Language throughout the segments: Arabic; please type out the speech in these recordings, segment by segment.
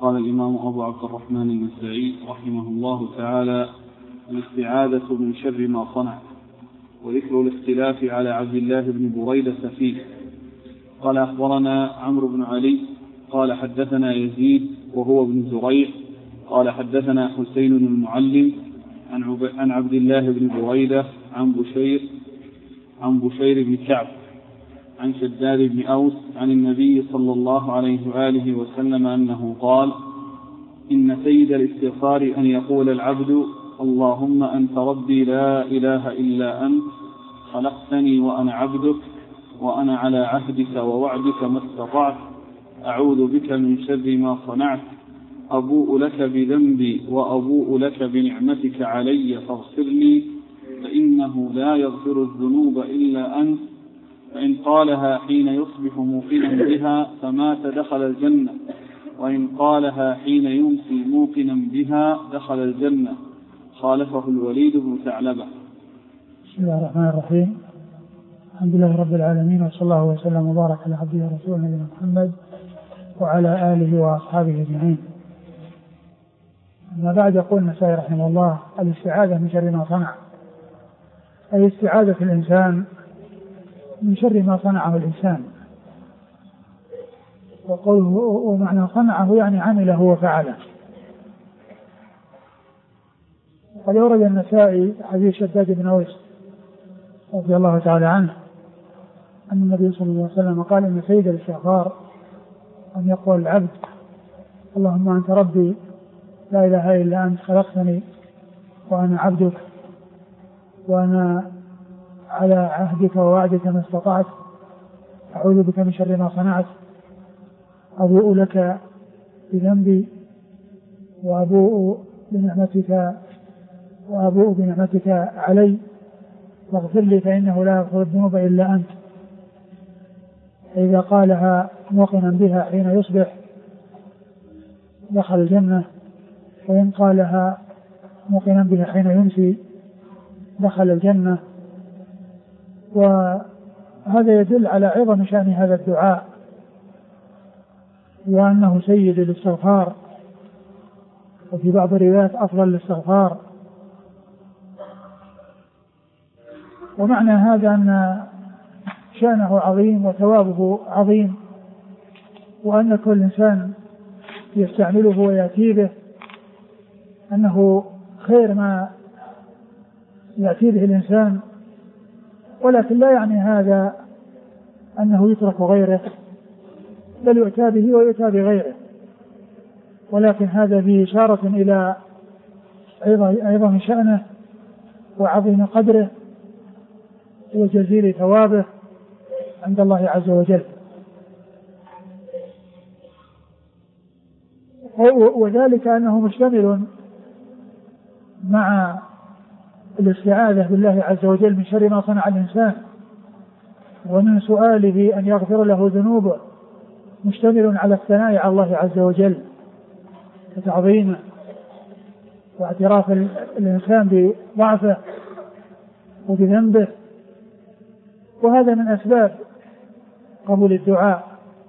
قال الإمام أبو عبد الرحمن النسائي رحمه الله تعالى: الاستعاذة من شر ما صنع. وذكر الاختلاف على عبد الله بن بريدة فيه. قال أخبرنا عمرو بن علي قال حدثنا يزيد وهو بن زريع قال حدثنا حسين المعلم عن عبد الله بن بريدة عن بشير بن كعب عن شداد بن أوس عن النبي صلى الله عليه وآله وسلم أنه قال: إن سيد الاستغفار أن يقول العبد: اللهم أنت ربي لا إله إلا أنت، خلقتني وأنا عبدك، وأنا على عهدك ووعدك ما استطعت، أعوذ بك من شر ما صنعت، أبوء لك بذنبي وأبوء لك بنعمتك علي فاغفر لي، فإنه لا يغفر الذنوب إلا أنت. فإن قالها حين يصبح موقنا بها فمات دخل الجنة، وإن قالها حين يمسي موقنا بها دخل الجنة. خالفه الوليد بن ثعلبة. بسم الله الرحمن الرحيم. الحمد لله رب العالمين، وصلى الله وسلم وبارك على عبده ورسوله نبينا محمد وعلى آله وأصحابه أجمعين. أما بعد، يقول النسائي رحمه الله: الاستعاذة من شر ما صنع، أي استعاذة الإنسان من شر ما صنعه الإنسان. وقوله ومعنى صنعه يعني عمله وفعله. قد أورد النسائي حديث شداد بن أوس رضي الله تعالى عنه أن النبي صلى الله عليه وسلم قال: إن سيد الاستغفار أن يقول العبد: اللهم أنت ربي لا إله إلا أنت، خلقتني وأنا عبدك، وأنا على عهدك ووعدك ما استطعت، أعوذ بك من شر ما صنعت، أبوء لك بذنبي وأبوء بنعمتك علي واغفر لي، فإنه لا يغفر الذنوب إلا أنت. إذا قالها موقنا بها حين يصبح دخل الجنة، وإن قالها موقنا بها حين يمسي دخل الجنة. وهذا يدل على عظم شأن هذا الدعاء، وأنه سيد الاستغفار، وفي بعض الروايات أفضل الاستغفار. ومعنى هذا أن شأنه عظيم وثوابه عظيم، وأن كل إنسان يستعمله ويأتي به أنه خير ما يأتي به الإنسان، ولكن لا يعني هذا أنه يترك غيره، بل يؤتى به ويؤتى بغيره، ولكن هذا فيه إشارة إلى عظم شأنه وعظيم قدره وجزيل ثوابه عند الله عز وجل. وذلك أنه مشتمل مع الاستعاذة بالله عز وجل من شر ما صنع الإنسان ومن سؤاله أن يغفر له ذنوبه، مشتمل على الثناء على الله عز وجل وتعظيمه واعتراف الإنسان بضعفه وبذنبه. وهذا من أسباب قبول الدعاء،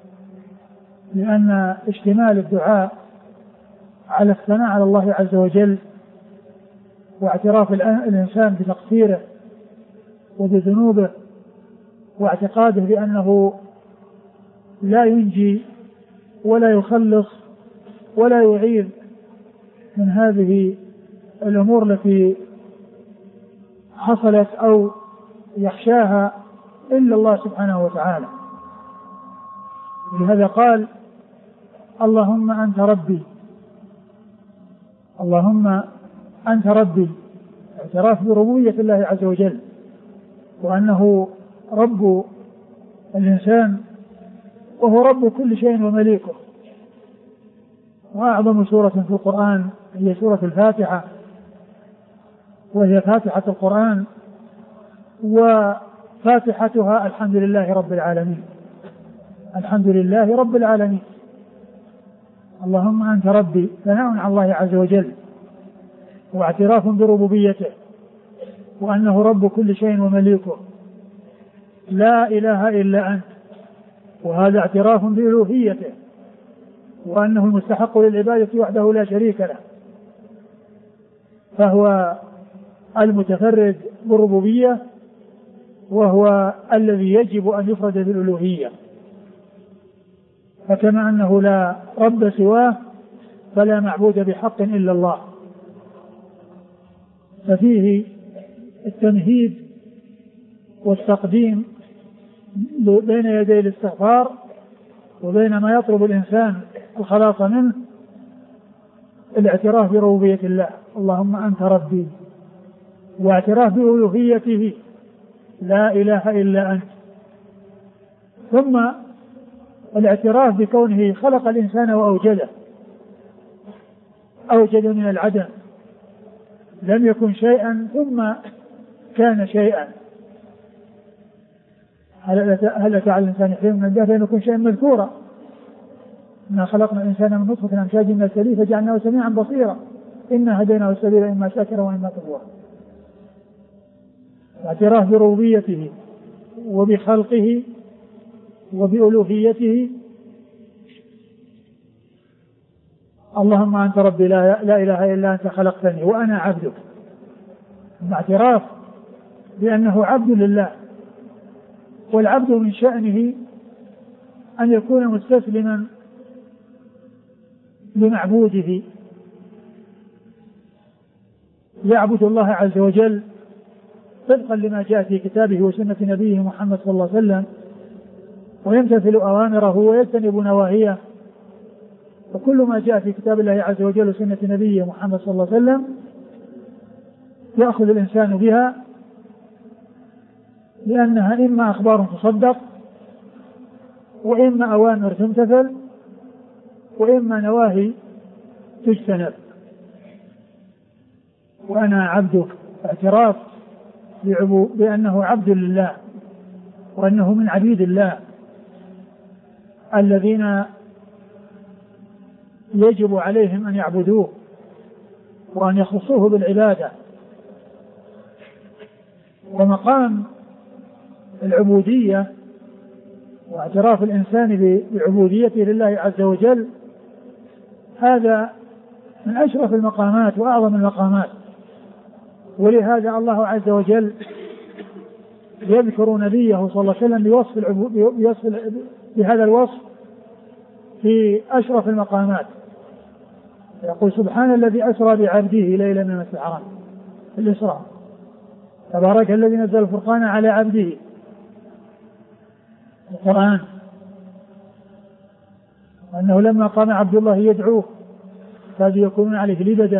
لأن اشتمال الدعاء على الثناء على الله عز وجل واعتراف الإنسان بتقصيره وبذنوبه واعتقاده بأنه لا ينجي ولا يخلص ولا يعيذ من هذه الأمور التي حصلت أو يخشاها إلا الله سبحانه وتعالى. لهذا قال: اللهم أنت ربي، اللهم أنت ربي، اعتراف بربوبية الله عز وجل، وأنه رب الإنسان وهو رب كل شيء ومليكه. وأعظم سورة في القرآن هي سورة الفاتحة، وهي فاتحة القرآن، وفاتحتها الحمد لله رب العالمين. الحمد لله رب العالمين. اللهم أنت ربي، ثناء على الله عز وجل واعتراف بربوبيته وأنه رب كل شيء ومليكه، لا إله إلا أنت، وهذا اعتراف بألوهيته وأنه المستحق للعبادة وحده لا شريك له، فهو المتفرد بالربوبية، وهو الذي يجب أن يفرد بالألوهية. فكما أنه لا رب سواه فلا معبود بحق إلا الله. ففيه التمهيد والتقديم بين يدي الاستغفار وبين ما يطلب الإنسان الخلاص منه الاعتراف بربوبية الله، اللهم أنت ربي، واعتراف بألوهيته لا إله إلا أنت، ثم الاعتراف بكونه خلق الإنسان وأوجده، أوجد من العدم، لم يكن شيئا ثم كان شيئا. هل أتى على الإنسان حين من الدهر أن يكون شيئا مذكورا؟ إنا خلقنا الإنسان من نطفة أمشاج نبتليه فجعلناه سميعا بصيرا إنا هديناه السبيل إما شاكرا وإما كفورا. اعتراف بربوبيته وبخلقه وبألوهيته، اللهم أنت ربي لا إله إلا أنت خلقتني وأنا عبدك، اعتراف بأنه عبد لله، والعبد من شأنه أن يكون مستسلما لمعبوده، يعبد الله عز وجل طبقا لما جاء في كتابه وسنة نبيه محمد صلى الله عليه وسلم، ويمتثل أوامره ويجتنب نواهيه، وكل ما جاء في كتاب الله عز وجل وسنة نبيه محمد صلى الله عليه وسلم يأخذ الإنسان بها، لأنها إما أخبار تصدق وإما أوامر تمتثل وإما نواهي تجتنب. وأنا عبدك، اعتراف بأنه عبد لله وأنه من عبيد الله الذين يجب عليهم أن يعبدوه وأن يخصوه بالعبادة. ومقام العبودية واعتراف الإنسان بعبوديته لله عز وجل هذا من أشرف المقامات وأعظم المقامات، ولهذا الله عز وجل يذكر نبيه صلى الله عليه وسلم بهذا الوصف في أشرف المقامات، يقول سبحان الذي أسرى بعبده ليلا من المسجد الحرام الإسراء، تبارك الذي نزل الفرقان على عبده القرآن، وأنه لما قام عبد الله يدعوه كادوا يكونون عليه لبدا.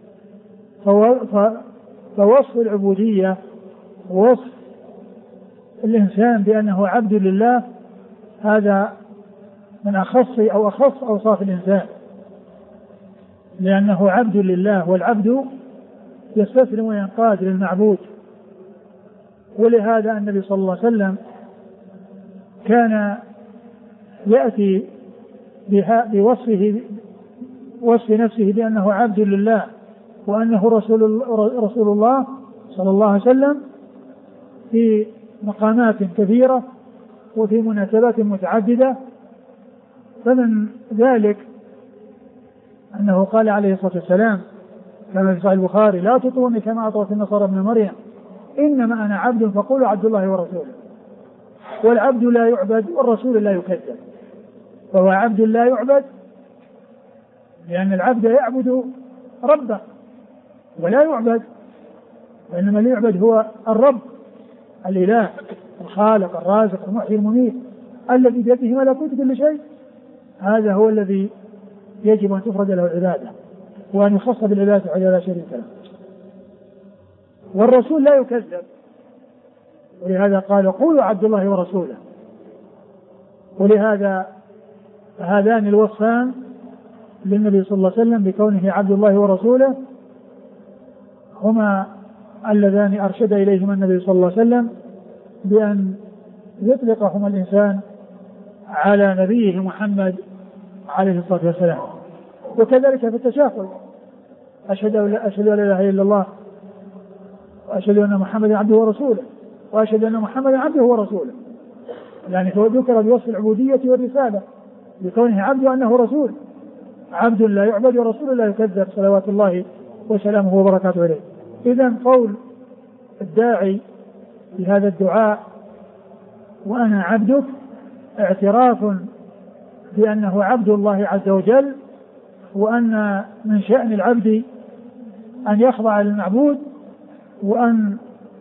فوصف العبودية ووصف الإنسان بأنه عبد لله هذا من أخص أوصاف الإنسان، لأنه عبد لله، والعبد يستسلم وينقاد للمعبود. ولهذا النبي صلى الله عليه وسلم كان يأتي وصف نفسه بأنه عبد لله وأنه رسول الله صلى الله عليه وسلم في مقامات كثيرة وفي مناسبات متعددة. فمن ذلك أنه قال عليه الصلاة والسلام كما في صحيح البخاري لا تطروني كما أطرت النصارى ابن مريم إنما أنا عبد فقولوا عبد الله ورسوله. والعبد لا يعبد والرسول لا يكذب، فهو عبد لا يعبد لأن العبد يعبد ربه ولا يعبد، وإنما اللي يعبد هو الرب الإله الخالق الرازق المحيي المميت الذي بيده ملكوت كل شيء. هذا هو الذي يجب أن تفرد له العبادة وأن يخص بالعبادة وحده لا شريك له. والرسول لا يكذب، ولهذا قال قولوا عبد الله ورسوله. ولهذا هذان الوصفان للنبي صلى الله عليه وسلم بكونه عبد الله ورسوله هما اللذان أرشد إليهما النبي صلى الله عليه وسلم بأن يطلقهما الإنسان على نبيه محمد عليه الصلاة والسلام. وكذلك في التشهد أشهد أن لا إله إلا الله وأشهد أن محمدا عبده ورسوله وأشهد أن محمدا عبده ورسوله، يعني ذكر بوصف العبودية والرسالة بكونه عبد وأنه رسول، عبد لا يعبد ورسول لا يكذب صلوات الله وسلامه وبركاته عليه. إذن قول الداعي بهذا الدعاء وأنا عبدك اعتراف بأنه عبد الله عز وجل، وأن من شأن العبد أن يخضع للمعبود وأن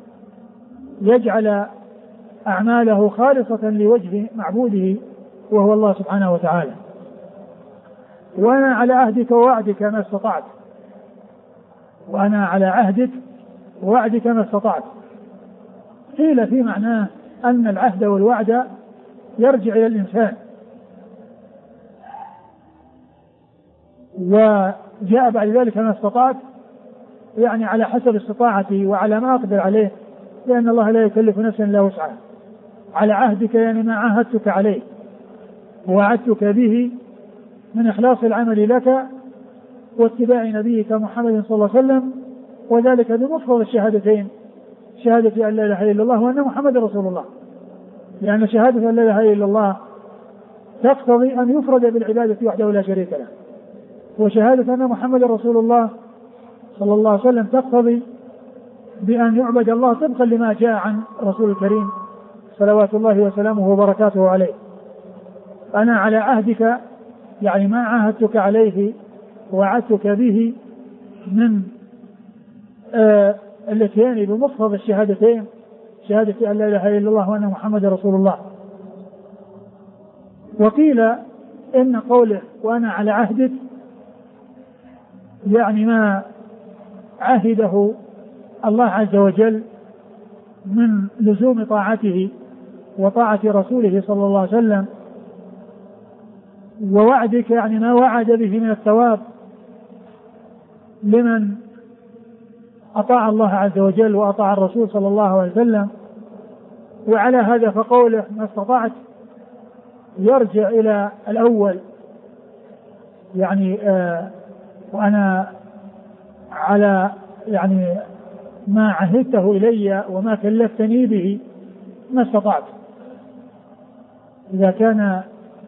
يجعل أعماله خالصة لوجه معبوده وهو الله سبحانه وتعالى. وأنا على عهدك ووعدك ما استطعت، وأنا على عهدك ووعدك ما استطعت. قيل في معناه أن العهد والوعد يرجع إلى الإنسان، وجاء بعد ذلك ما استطعت يعني على حسب استطاعتي وعلى ما أقدر عليه، لأن الله لا يكلف نفسا إلا وسعها. على عهدك يعني ما عاهدتك عليه ووعدتك به من إخلاص العمل لك واتباع نبيك محمد صلى الله عليه وسلم، وذلك بمفرد الشهادتين، شهادة أن لا إله إلا الله وأن محمد رسول الله، لأن شهادة أن لا إله إلا الله تقتضي أن يفرد بالعبادة وحده لا شريك له، وشهادة أن محمد رسول الله صلى الله عليه وسلم تقتضي بأن يعبد الله طبقا لما جاء عن رسول الكريم صلوات الله وسلامه وبركاته عليه. أنا على عهدك يعني ما عاهدتك عليه ووعدتك به من الاتيان بمفرد الشهادتين، شهادة أن لا إله إلا الله وأن محمد رسول الله. وقيل إن قوله وأنا على عهدك يعني ما عهده الله عز وجل من لزوم طاعته وطاعة رسوله صلى الله عليه وسلم، ووعدك يعني ما وعد به من الثواب لمن أطاع الله عز وجل وأطاع الرسول صلى الله عليه وسلم. وعلى هذا فقوله ما استطعت يرجع إلى الأول، يعني وأنا على يعني ما عهدته إلي وما كلفتني به ما استطعت. إذا كان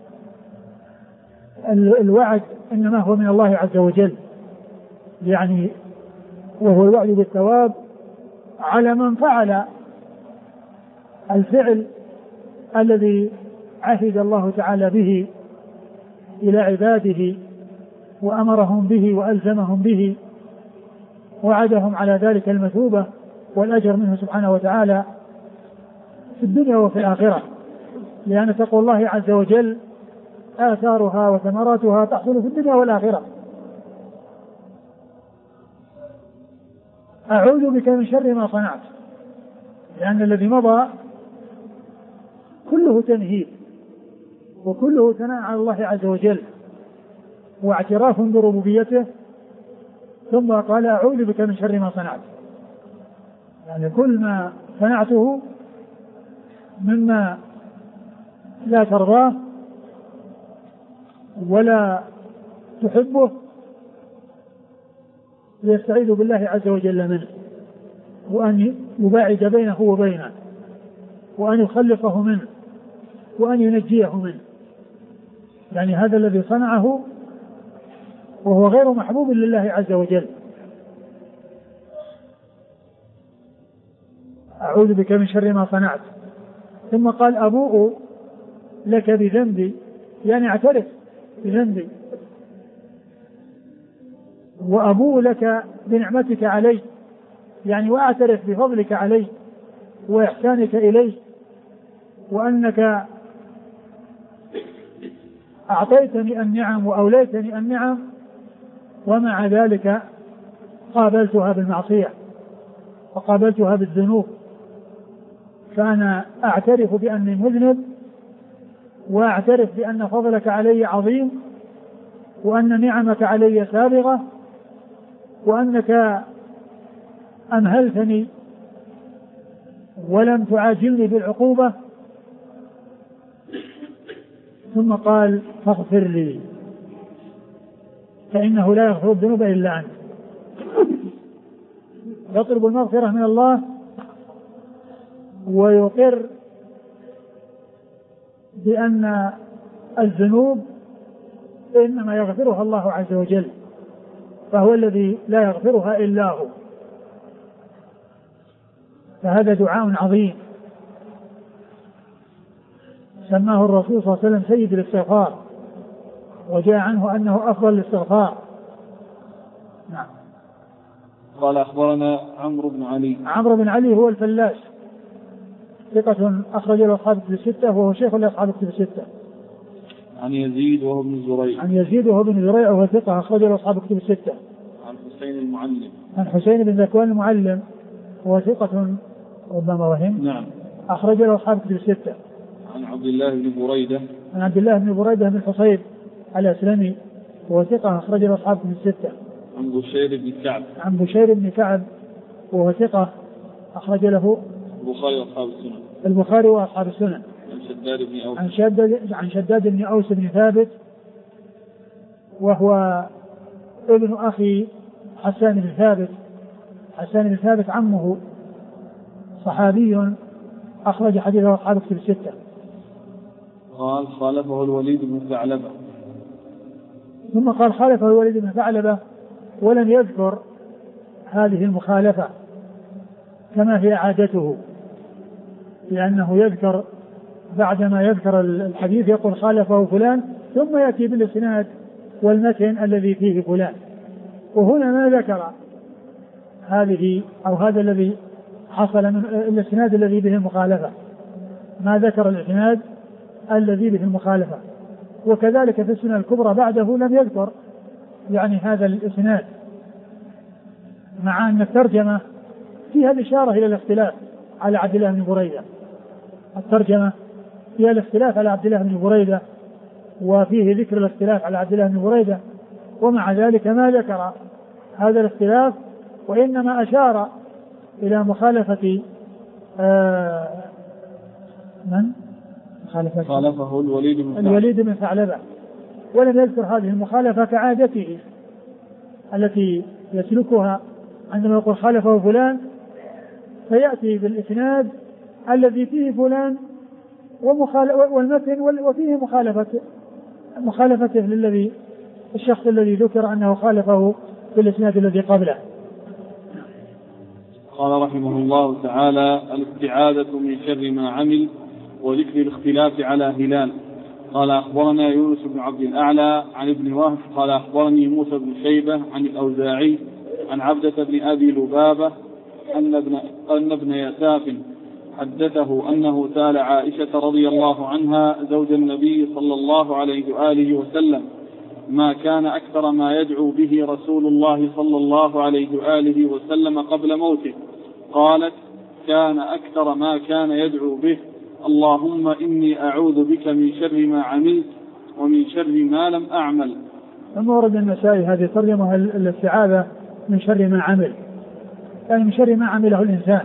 الوعد إنما هو من الله عز وجل، يعني وهو الوعد بالثواب على من فعل الفعل الذي عهد الله تعالى به إلى عباده وأمرهم به وألزمهم به، وعدهم على ذلك المثوبة والأجر منه سبحانه وتعالى في الدنيا وفي الآخرة، لأن تقوى الله عز وجل آثارها وثمراتها تحصل في الدنيا والآخرة. أعوذ بك من شر ما صنعت، لأن الذي مضى كله تمهيد وكله ثناء على الله عز وجل واعتراف بربوبيته، ثم قال أعوذ بك من شر ما صنعت، يعني كل ما صنعته مما لا ترضاه ولا تحبه يستعيذ بالله عز وجل منه، وأن يباعد بينه وبينه، وأن يخلصه منه، وأن ينجيه منه. يعني هذا الذي صنعه وهو غير محبوب لله عز وجل. أعوذ بك من شر ما صنعت. ثم قال أبوء لك بذنبي، يعني اعترف بذنبي، وأبوء لك بنعمتك علي، يعني وأعترف بفضلك علي وإحسانك إلي، وأنك أعطيتني النعم وأوليتني النعم، ومع ذلك قابلتها بالمعصية وقابلتها بالذنوب. فأنا أعترف بأني مذنب، وأعترف بأن فضلك علي عظيم، وأن نعمك علي سابغة، وأنك أمهلتني ولم تعاجلني بالعقوبة. ثم قال فاغفر لي فإنه لا يغفر الذنوب إلا أنت. يطلب المغفرة من الله ويقر بأن الذنوب إنما يغفرها الله عز وجل، فهو الذي لا يغفرها إلا هو. فهذا دعاء عظيم سماه الرسول صلى الله عليه وسلم سيد الاستغفار، وجاء عنه أنه أفضل الاستغفار. نعم. قال أخبرنا عمرو بن علي. عمرو بن علي هو الفلاس، ثقة أخرج له أصحاب الكتب الستة، وهو شيخ لأصحاب الكتب الستة. عن يزيد وهو ابن زريع. عن يزيد وهو ابن زريع وهو ثقة أخرج له أصحاب الكتب الستة. عن حسين المعلم. عن حسين بن ذكوان المعلم وهو ثقة ربما وهم. نعم. أخرج له أصحاب الكتب الستة. عن عبد الله بن بريدة. عن عبد الله بن بريدة بن الحصيب الأسلمي وهو ثقة أخرج له أصحاب الكتب الستة. عن بشير بن كعب. عن بشير بن كعب وهو ثقة أخرج له البخاري وأصحاب السنن. البخاري وأصحاب السنن. عن شداد بن أوس. عن شداد بن أوس بن ثابت وهو ابن أخي حسان بن ثابت. حسان بن ثابت عمه صحابي أخرج حديثه أصحاب الكتب الستة. قال خالفه الوليد بن ثعلبة. ثم قال خالفه الوليد بن ثعلبة ولم يذكر هذه المخالفة كما هي عادته، لأنه يذكر بعدما يذكر الحديث يقول خالفه فلان ثم يأتي بالإسناد والمتن الذي فيه فلان، وهنا ما ذكر هذه أو هذا الذي حصل من الإسناد الذي به المخالفة، ما ذكر الإسناد الذي به المخالفة. وكذلك في السنن الكبرى بعده لم يذكر يعني هذا الإسناد، مع أن الترجمة فيها الإشارة إلى الاختلاف على عبد الله بن بريدة. الترجمة فيها الاختلاف على عبد الله بن بريدة وفيه ذكر الاختلاف على عبد الله بن بريدة، ومع ذلك ما ذكر هذا الاختلاف وإنما أشار إلى مخالفة من؟ خالفه الوليد بن ثعلبة، ولم يذكر هذه المخالفة كعادته التي يسلكها عندما يقول خالفه فلان فيأتي بالإسناد الذي فيه فلان والمتن وفيه مخالفته للذي الشخص الذي ذكر أنه خالفه في الإسناد الذي قبله. قال رحمه الله تعالى الاستعاذة من شر ما عمل وذكر الاختلاف على هلال. قال أخبرنا يونس بن عبد الأعلى عن ابن وهب قال أخبرني موسى بن شيبة عن الأوزاعي عن عبدة بن أبي لبابة أن ابن يساف حدثه أنه سأل عائشة رضي الله عنها زوج النبي صلى الله عليه وآله وسلم ما كان أكثر ما يدعو به رسول الله صلى الله عليه وآله وسلم قبل موته. قالت كان أكثر ما كان يدعو به اللهم إني أعوذ بك من شر ما عملت ومن شر ما لم أعمل. ثم ورد النسائي هذه ترجمة الاستعاذة من شر ما عمل، يعني من شر ما عمله الإنسان.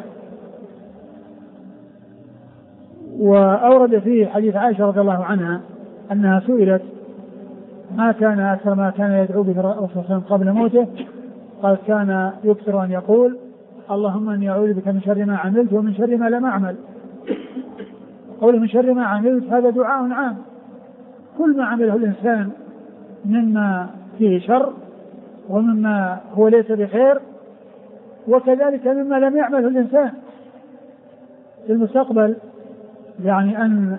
وأورد فيه حديث عائشة رضي الله عنها أنها سئلت ما كان أكثر ما كان يدعو به الرسول صلى الله عليه وسلم قبل موته، قال كان يكثر أن يقول اللهم إني أعوذ بك من شر ما عملت ومن شر ما لم أعمل. قول من شر ما عملت هذا دعاء عام، كل ما عمله الإنسان مما فيه شر ومما هو ليس بخير، وكذلك مما لم يعمله الإنسان في المستقبل، يعني أن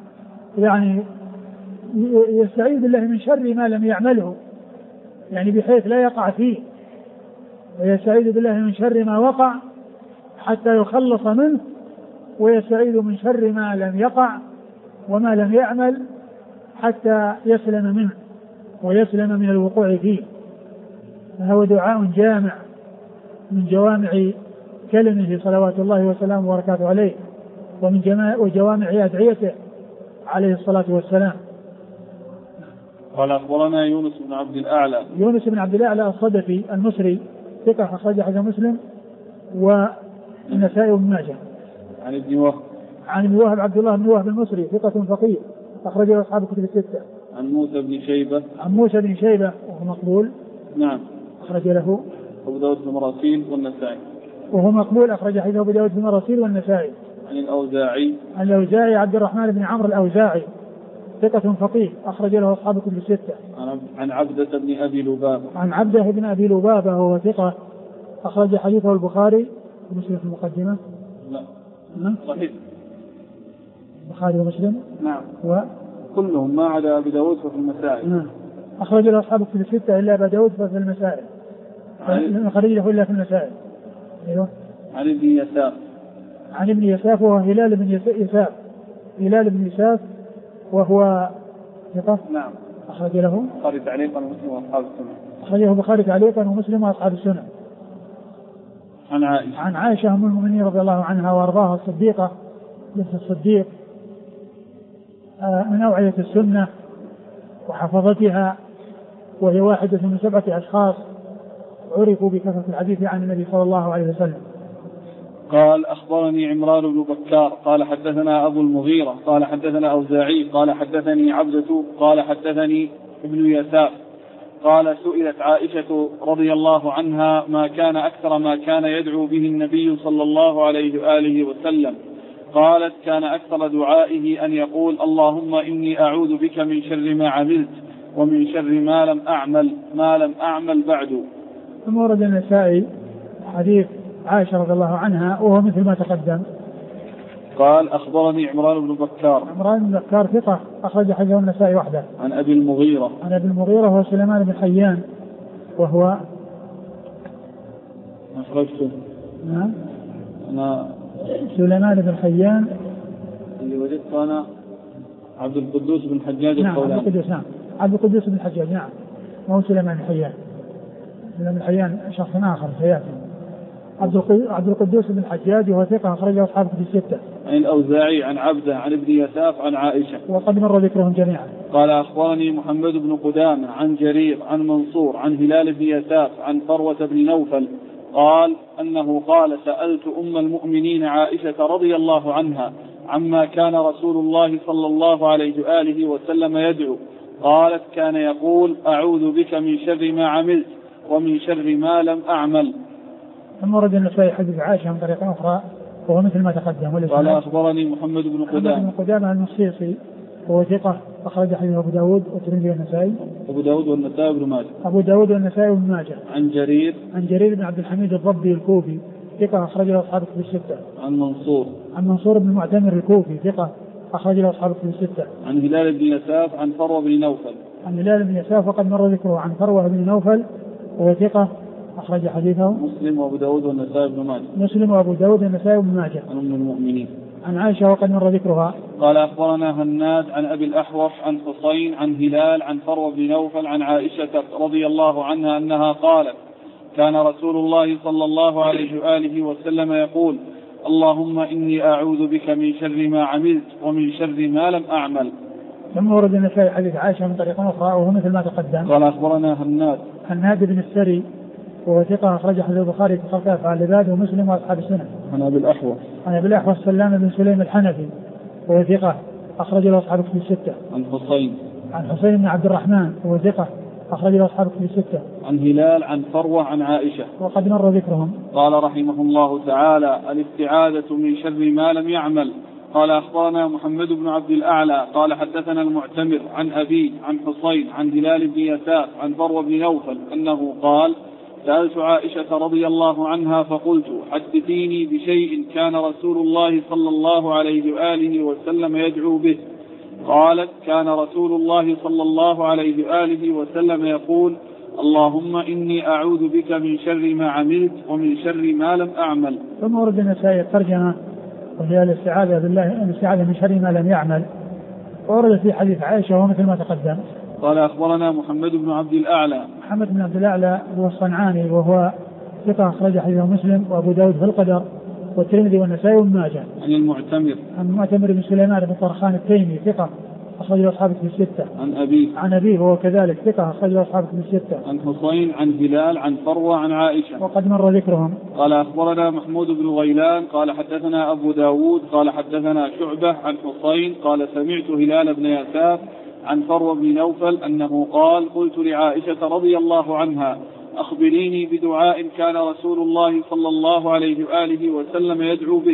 يستعيذ بالله من شر ما لم يعمله، يعني بحيث لا يقع فيه، ويستعيذ بالله من شر ما وقع حتى يخلص منه، ويستعيذ من شر ما لم يقع وما لم يعمل حتى يسلم منه ويسلم من الوقوع فيه. فهو دعاء جامع من جوامع كلمه صلوات الله وسلامه وبركاته عليه ومن جوامع أدعيته عليه الصلاة والسلام. قال أخبرنا يونس بن عبد الأعلى. يونس بن عبد الأعلى الصدفي المصري ثقة أخرج حديث مسلم والنسائي وابن ماجه. عن ابن وهب. عن ابن وهب عبد الله بن وهب المصري ثقة فقيه أخرج له أصحاب الكتب الستة. عن موسى بن شيبة. عن موسى بن شيبة وهو مقبول. نعم. أخرج له أبو داود في المراسيل والنسائي. وهو مقبول أخرج حديث أبو داود في المراسيل والنسائي. عن الأوزاعي. عن الأوزاعي عبد الرحمن بن عمرو الأوزاعي ثقة فقيه أخرج له أصحاب كتب الستة. عن عبدة بن أبي لبابة. عن عبدة بن أبي لبابة وهو ثقة أخرج حديثه البخاري ومسلم في المقدمة. لا صحيح. البخاري ومسلم. نعم. كلهم ما عدا أبي داود ففي المسائل. نعم. أخرج له أصحاب كتب الستة إلا أبي داود ففي المسائل. أخرج له إلا في المسائل. أيوه. عن ابن يساف. عن ابن يساف وهو هلال بن يساف. هلال بن يساف وهو ثقة. نعم. أخرج له البخاري تعليقا ومسلم وأصحاب السنة. أخرجه البخاري تعليقا ومسلم وأصحاب السنة. عن عائشة أم المؤمنين رضي الله عنها وأرضاها الصديقة بنت الصديق من أوعية السنة وحفظتها، وهي واحدة من 7 أشخاص عرفوا بكثرة الحديث عن النبي صلى الله عليه وسلم. قال أخبرني عمران بن بكار قال حدثنا أبو المغيرة قال حدثنا أوزاعي قال حدثني عبدة قال حدثني ابن يساف قال سئلت عائشة رضي الله عنها ما كان أكثر ما كان يدعو به النبي صلى الله عليه وآله وسلم، قالت كان أكثر دعائه أن يقول اللهم إني أعوذ بك من شر ما عملت ومن شر ما لم أعمل بعد. ثم ورد النسائي حديث عائشة رضي الله عنها وهو مثل ما تقدم. قال أخبرني عمران بن بكار. عمران بن بكار ثقة أخرج حديثه النسائي وحده. عن أبي المغيرة. عن أبي المغيرة هو سليمان بن حيان وهو أخرجته. نعم. أنا سليمان بن حيان اللي وجدت أنا عبد القدوس بن حجاج القولاني. نعم عبد القدوس. نعم عبد القدوس بن حجاج. نعم ما هو سليمان بن حيان. سليمان بن حيان شخص آخر سيأتي. عبد القدوس بن الحجاج وهو ثقة أخرجه أصحاب كتب الستة. عن الأوزاعي عن عبده عن ابن يساف عن عائشة وقد مر ذكرهم جميعا. قال أخبرني محمد بن قدامة عن جرير عن منصور عن هلال بن يساف عن فروة بن نوفل قال أنه قال سألت أم المؤمنين عائشة رضي الله عنها عما كان رسول الله صلى الله عليه وآله وسلم يدعو، قالت كان يقول أعوذ بك من شر ما عملت ومن شر ما لم أعمل. ثم ورد النسائي حديث عائشة من طريقة أخرى وهو مثل ما تقدم. قال أخبرني محمد بن قدامة المصيصي وهو ثقة أخرج حديث أبو داود والترمذي والنسائي. أبو داود والنسائي بن ماجه. أبو داود والنسائي بن ماجه. عن جرير بن عبد الحميد الضبي الكوفي ثقة أخرج له أصحاب كتب الستة. عن منصور بن المعتمر الكوفي ثقة أخرج له أصحاب كتب الستة. عن هلال بن يساف عن فروة بن نوفل. عن هلال بن يساف وقد مر ذكره. عن فروة بن نوفل وهو ثقة أخرج حديثه مسلم وأبو داود والنسائي بن ماجه. مسلم وأبو داود والنسائي بن ماجه. عن أم المؤمنين. عن عائشة وقد مر ذكرها. قال أخبرنا هناد عن أبي الأحوص عن حسين عن هلال عن فروة بن نوفل عن عائشة رضي الله عنها أنها قالت كان رسول الله صلى الله عليه وآله وسلم يقول اللهم إني أعوذ بك من شر ما عملت ومن شر ما لم أعمل. ثم ورد النسائي حديث عائشة من طريق أخرى وهو مثل ما تقدم. قال أخبرنا هناد بن السري وهو ثقة أخرج حديث البخاري في خلق أفعال العباد ومسلم وأصحاب السنة. عن أبي الأحوص سلام بن سليم الحنفي وهو ثقة أخرج له أصحاب كتب الستة. عن حسين بن عبد الرحمن وهو ثقة أخرج له أصحاب كتب الستة. عن هلال عن فروة عن عائشة وقد مر ذكرهم. قال رحمه الله تعالى الاستعاذة من شر ما لم يعمل. قال أخبرنا محمد بن عبد الأعلى قال حدثنا المعتمر عن أبي عن حسين عن هلال بن يساف عن فروة بن نوفل أنه قال سألت عائشة رضي الله عنها فقلت حدثيني بشيء كان رسول الله صلى الله عليه وآله وسلم يدعو به، قالت كان رسول الله صلى الله عليه وآله وسلم يقول اللهم إني أعوذ بك من شر ما عملت ومن شر ما لم أعمل. ثم ورد النسائي الترجمة وهي الاستعاذة بالله الاستعاذة من شر ما لم يعمل، ورد في حديث عائشة ومثل ما تقدم. قال أخبرنا محمد بن عبد الأعلى. محمد بن عبد الأعلى هو الصنعاني وهو ثقة أخرج حديثه مسلم وأبو داود في القدر والترمذي والنسائي وابن ماجه. عن المعتمر بن سليمان بن طرخان التيمي ثقة أخرج له أصحاب كتب الستة. عن أبيه وهو كذلك ثقة أخرج له أصحاب كتب الستة. عن حسين عن هلال عن فروة عن عائشة وقد مر ذكرهم. قال أخبرنا محمود بن غيلان قال حدثنا أبو داود قال حدثنا شعبة عن حسين قال سمعت هلال بن يساف عن فروة بن نوفل أنه قال قلت لعائشة رضي الله عنها أخبريني بدعاء كان رسول الله صلى الله عليه وآله وسلم يدعو به،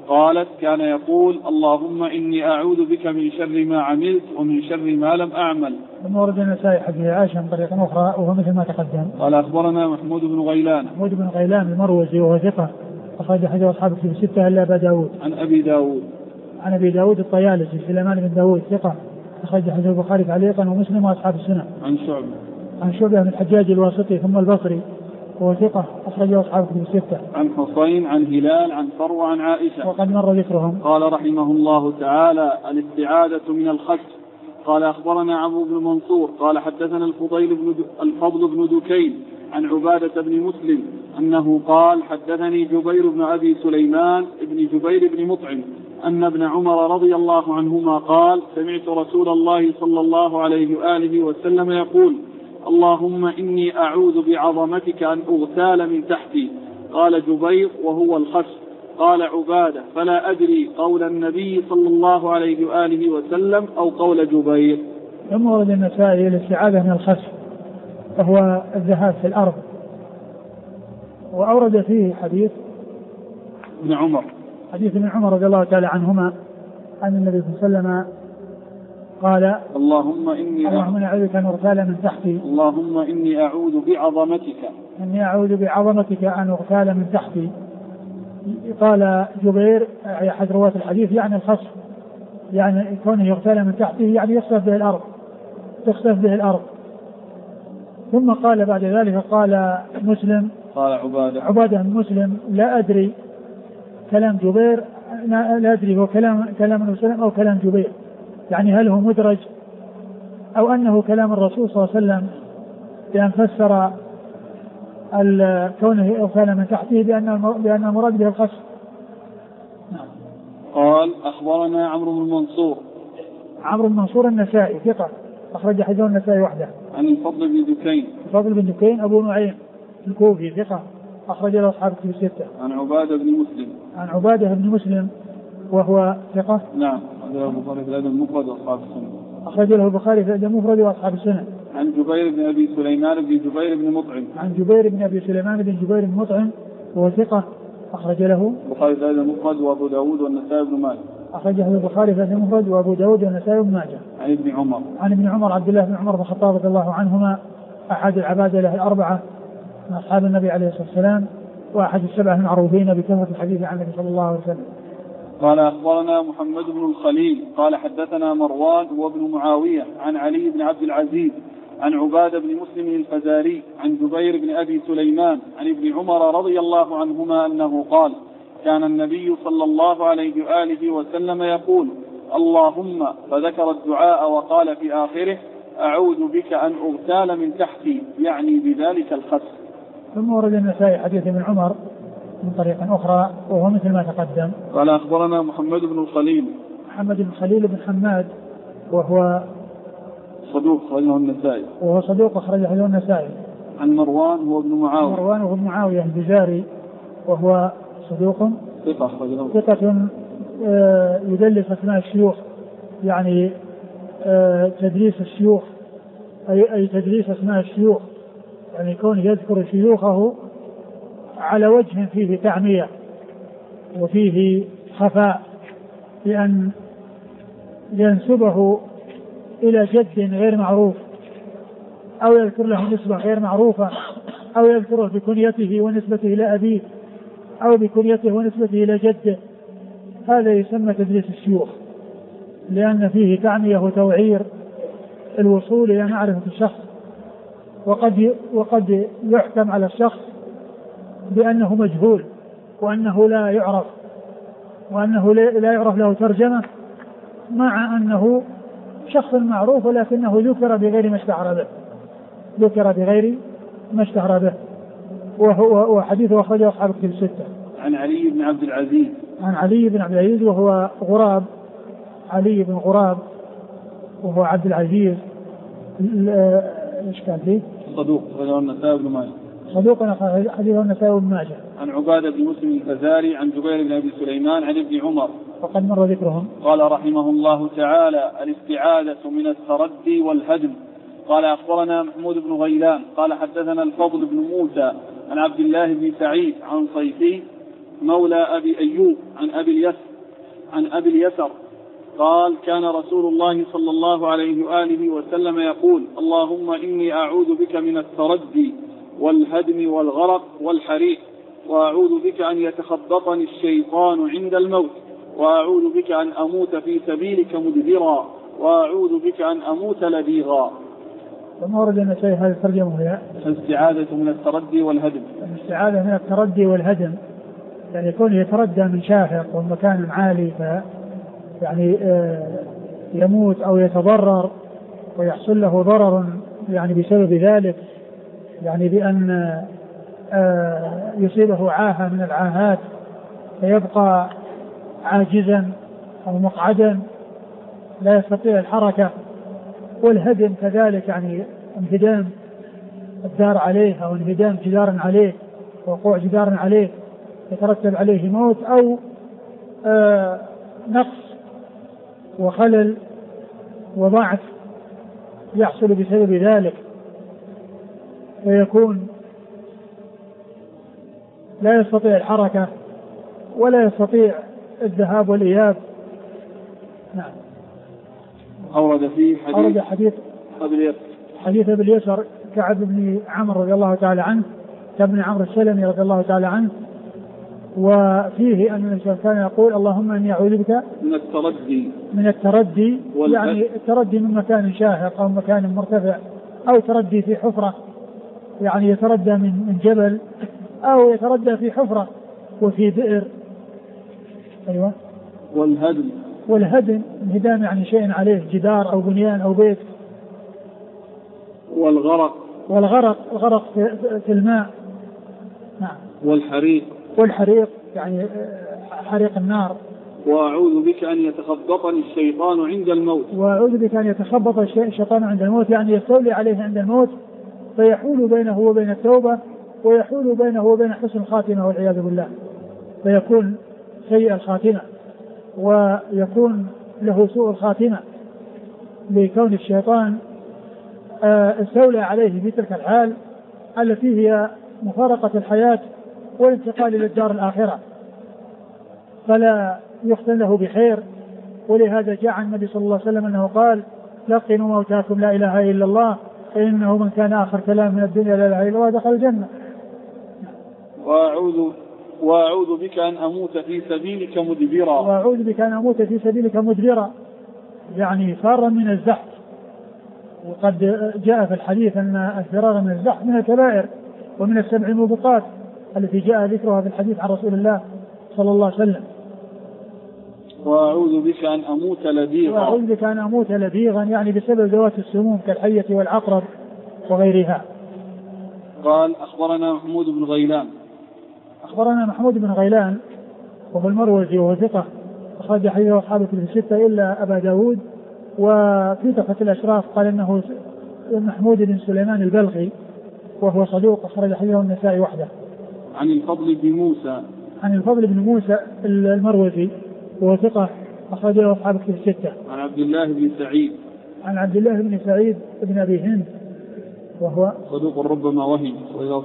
قالت كان يقول اللهم إني أعوذ بك من شر ما عملت ومن شر ما لم أعمل. ثم ورد النسائي حديث عائشة من طريق أخرى وهو مثل ما تقدم. قال أخبرنا محمود بن غيلان. محمود بن غيلان المروزي وهو ثقة أخرج حديث أصحاب الكتب الستة إلا أبا داود. عن أبي داود الطيالسي سليمان بن داود ثقة أخرج حديث البخاري تعليقا ومسلم وأصحاب السنة. عن شعبة بن الحجاج الواسطي ثم البصري وهو ثقة أخرجه أصحاب الكتب الستة. عن حصين عن هلال عن فروة عن عائشة وقد مر ذكرهم. قال رحمه الله تعالى الاستعاذة من الخش. قال أخبرنا عمرو بن منصور قال حدثنا الفضل بن دكين عن عبادة بن مسلم أنه قال حدثني جبير بن أبي سليمان بن جبير بن مطعم أن ابن عمر رضي الله عنهما قال سمعت رسول الله صلى الله عليه وآله وسلم يقول اللهم إني أعوذ بعظمتك أن أغتال من تحتي. قال جبير وهو الخش. قال عبادة فلا أدري قول النبي صلى الله عليه وآله وسلم أو قول جبير. ثم ورد النسائي الاستعاذة من الخش وهو الذهاب في الأرض وأورد فيه حديث ابن عمر رضي الله تعالى عنهما أن النبي صلى الله عليه وسلم قال اللهم إني أعوذ بك أن أغتال من تحتي. اللهم إني أعوذ بعظمتك أن أغتال من تحتي. قال جبير أحد رواة الحديث يعني الخصف يعني كونه يغتال من تحته يعني تخسف به الأرض. ثم قال بعد ذلك قال مسلم قال عبادة بن مسلم لا أدري كلام جبير لا أدري هو كلام مسلم أو كلام جبير يعني هل هو مدرج أو أنه كلام الرسول صلى الله عليه وسلم بأن فسر كونه يغتال من تحته بأن المراد به الخصف. قال أخبرنا عمرو بن منصور النسائي ثقة أخرج حديث النسائي وحده. عن الفضل بن دكين أبو نعيم الكوفي ثقة أخرج له أصحاب الكتب الستة. عن عبادة بن مسلم وهو ثقة. نعم أخرج له البخاري في الأدب المفرد وأصحاب السنة. أخرج له البخاري في الأدب المفرد وأصحاب السنة. عن جبير بن أبي سليمان بن جبير بن مطعم. عن جبير بن أبي سليمان بن جبير بن مطعم وهو ثقة أخرج له البخاري في الأدب المفرد وأبو داود والنسائي بن ماجه. أخرجه البخاري في الأدب المفرد وأبو داود والنسائي بن ماجه. عن ابن عمر عبد الله بن عمر بن الخطاب رضي الله عنهما أحد العبادلة الأربعة من أصحاب النبي عليه الصلاة والسلام وأحد السبعة المعروفين بكثرة الحديث عن النبي صلى الله عليه وسلم. قال أخبرنا محمد بن الخليل قال حدثنا مروان وابن معاوية عن علي بن عبد العزيز عن عبادة بن مسلم الفزاري عن جبير بن أبي سليمان عن ابن عمر رضي الله عنهما أنه قال كان النبي صلى الله عليه وآله وسلم يقول اللهم فذكر الدعاء وقال في آخره أعوذ بك أن أغتال من تحتي يعني بذلك الخصف. ثم ورد النسائي حديث ابن عمر من طريق أخرى وهو مثل ما تقدم. قال أخبرنا محمد بن الخليل بن حماد وهو صدوق أخرجه النسائي. أخرجه النسائي. عن مروان هو ابن معاوية البزاري وهو صدوق ثقة يدلس أسماء الشيوخ يعني تدليس الشيوخ أي تدليس أسماء الشيوخ يعني كونه يذكر شيوخه على وجه فيه تعمية وفيه خفاء بأن ينسبه إلى جد غير معروف أو يذكر له نسبة غير معروفة أو يذكره بكنيته ونسبته إلى أبيه أو بكنيته ونسبته إلى جده. هذا يسمى تدليس الشيوخ لأن فيه تعمية وتوعير الوصول إلى معرفة الشخص وقد يحكم على الشخص بأنه مجهول وأنه لا يعرف لا يعرف له ترجمة مع أنه شخص معروف ولكنه ذكر بغير ما اشتهر به وهو حديثه أخرجه أصحاب الكتب الستة. عن علي بن عبد العزيز وهو غراب علي بن غراب وهو عبد العزيز ايش كان فيه صدوق أخرجه النسائي بن ماجه. حديثه النسائي بن ماجه. عن عبادة بن مسلم الفزاري عن جبير بن أبي سليمان عن ابن عمر وقد مر ذكرهم. قال رحمه الله تعالى الاستعاذة من التردي والهدم. قال أخبرنا محمود بن غيلان قال حدثنا الفضل بن موسى عن عبد الله بن سعيد عن صيفي مولى أبي أيوب عن أبي اليسر قال كان رسول الله صلى الله عليه وآله وسلم يقول اللهم إني أعوذ بك من التردي والهدم والغرق والحريق، وأعوذ بك أن يتخبطني الشيطان عند الموت، وأعوذ بك أن أموت في سبيلك مدبرا، وأعوذ بك أن أموت لبيغا. ثم ورد النسائي هذه الترجمة هي الاستعاذة من التردي والهدم. الاستعاذة من التردي والهدم، يعني يكون يتردى من شاهق ومكان عالي يعني يموت أو يتضرر ويحصل له ضرر يعني بسبب ذلك، يعني بأن يصيبه عاهة من العاهات فيبقى عاجزا أو مقعدا لا يستطيع الحركة. والهدم كذلك يعني انهدام الدار عليه أو انهدام جدار عليه، وقوع جدار عليه يترتب عليه موت أو نقص وخلل وضعف يحصل بسبب ذلك، ويكون لا يستطيع الحركة ولا يستطيع الذهاب والإياب. نعم. أورد فيه حديث أبي اليسر كعب بن عمرو رضي الله تعالى عنه، كعب بن عمرو السلمي رضي الله تعالى عنه، وفيه أن الإنسان كان يقول اللهم إني أعوذ بك من التردي يعني التردي من مكان شاهق أو مكان مرتفع، أو تردي في حفرة يعني يتردى من جبل، أو يتردى في حفرة وفي بئر. أيوة. والهدم انهدام يعني شيء عليه جدار أو بنيان أو بيت. والغرق في الماء. نعم. والحريق يعني حريق النار. وأعوذ بك أن يتخبطني الشيطان عند الموت. وأعوذ بك أن يتخبط الشيطان عند الموت، يعني يستولي عليه عند الموت فيحول بينه وبين التوبة، ويحول بينه وبين حسن الخاتمة والعياذ بالله، فيكون سيء الخاتمة ويكون له سوء الخاتمة لكون الشيطان استولى عليه في تلك الحال التي هي مفارقة الحياة والانتقال إلى الدار الآخرة، فلا يختم له بخير. ولهذا جاء عن النبي صلى الله عليه وسلم أنه قال لقنوا موتاكم لا إله إلا الله فإنه من كان آخر كلام من الدنيا لا إله إلا الله دخل الجنة. وأعوذ بك أن أموت في سبيلك مدبرا. وأعوذ بك أن أموت في سبيلك مدبرا، يعني فارا من الزحف. وقد جاء في الحديث أن الفرار من الزحف من الكبائر ومن السبع الموبقات التي جاء ذكرها في الحديث عن رسول الله صلى الله عليه وسلم. وأعوذ بك أن أموت لبيغا. وأعوذ بك أن أموت لبيغا يعني بسبب ذوات السموم كالحية والعقرب وغيرها. قال أخبرنا محمود بن غيلان وهو المروزي وهو ثقة أخرج حديثه أصحاب في الستة إلا أبا داود. وفي تحفة الأشراف قال إنه محمود بن سليمان البلخي وهو صدوق أخرج حديثه النسائي وحده. عن الفضل بن موسى المروزي وهو ثقة أخرجه أصحاب في الستة. عن عبد الله بن سعيد بن أبي هند وهو صدوق ربما وهم أخرجه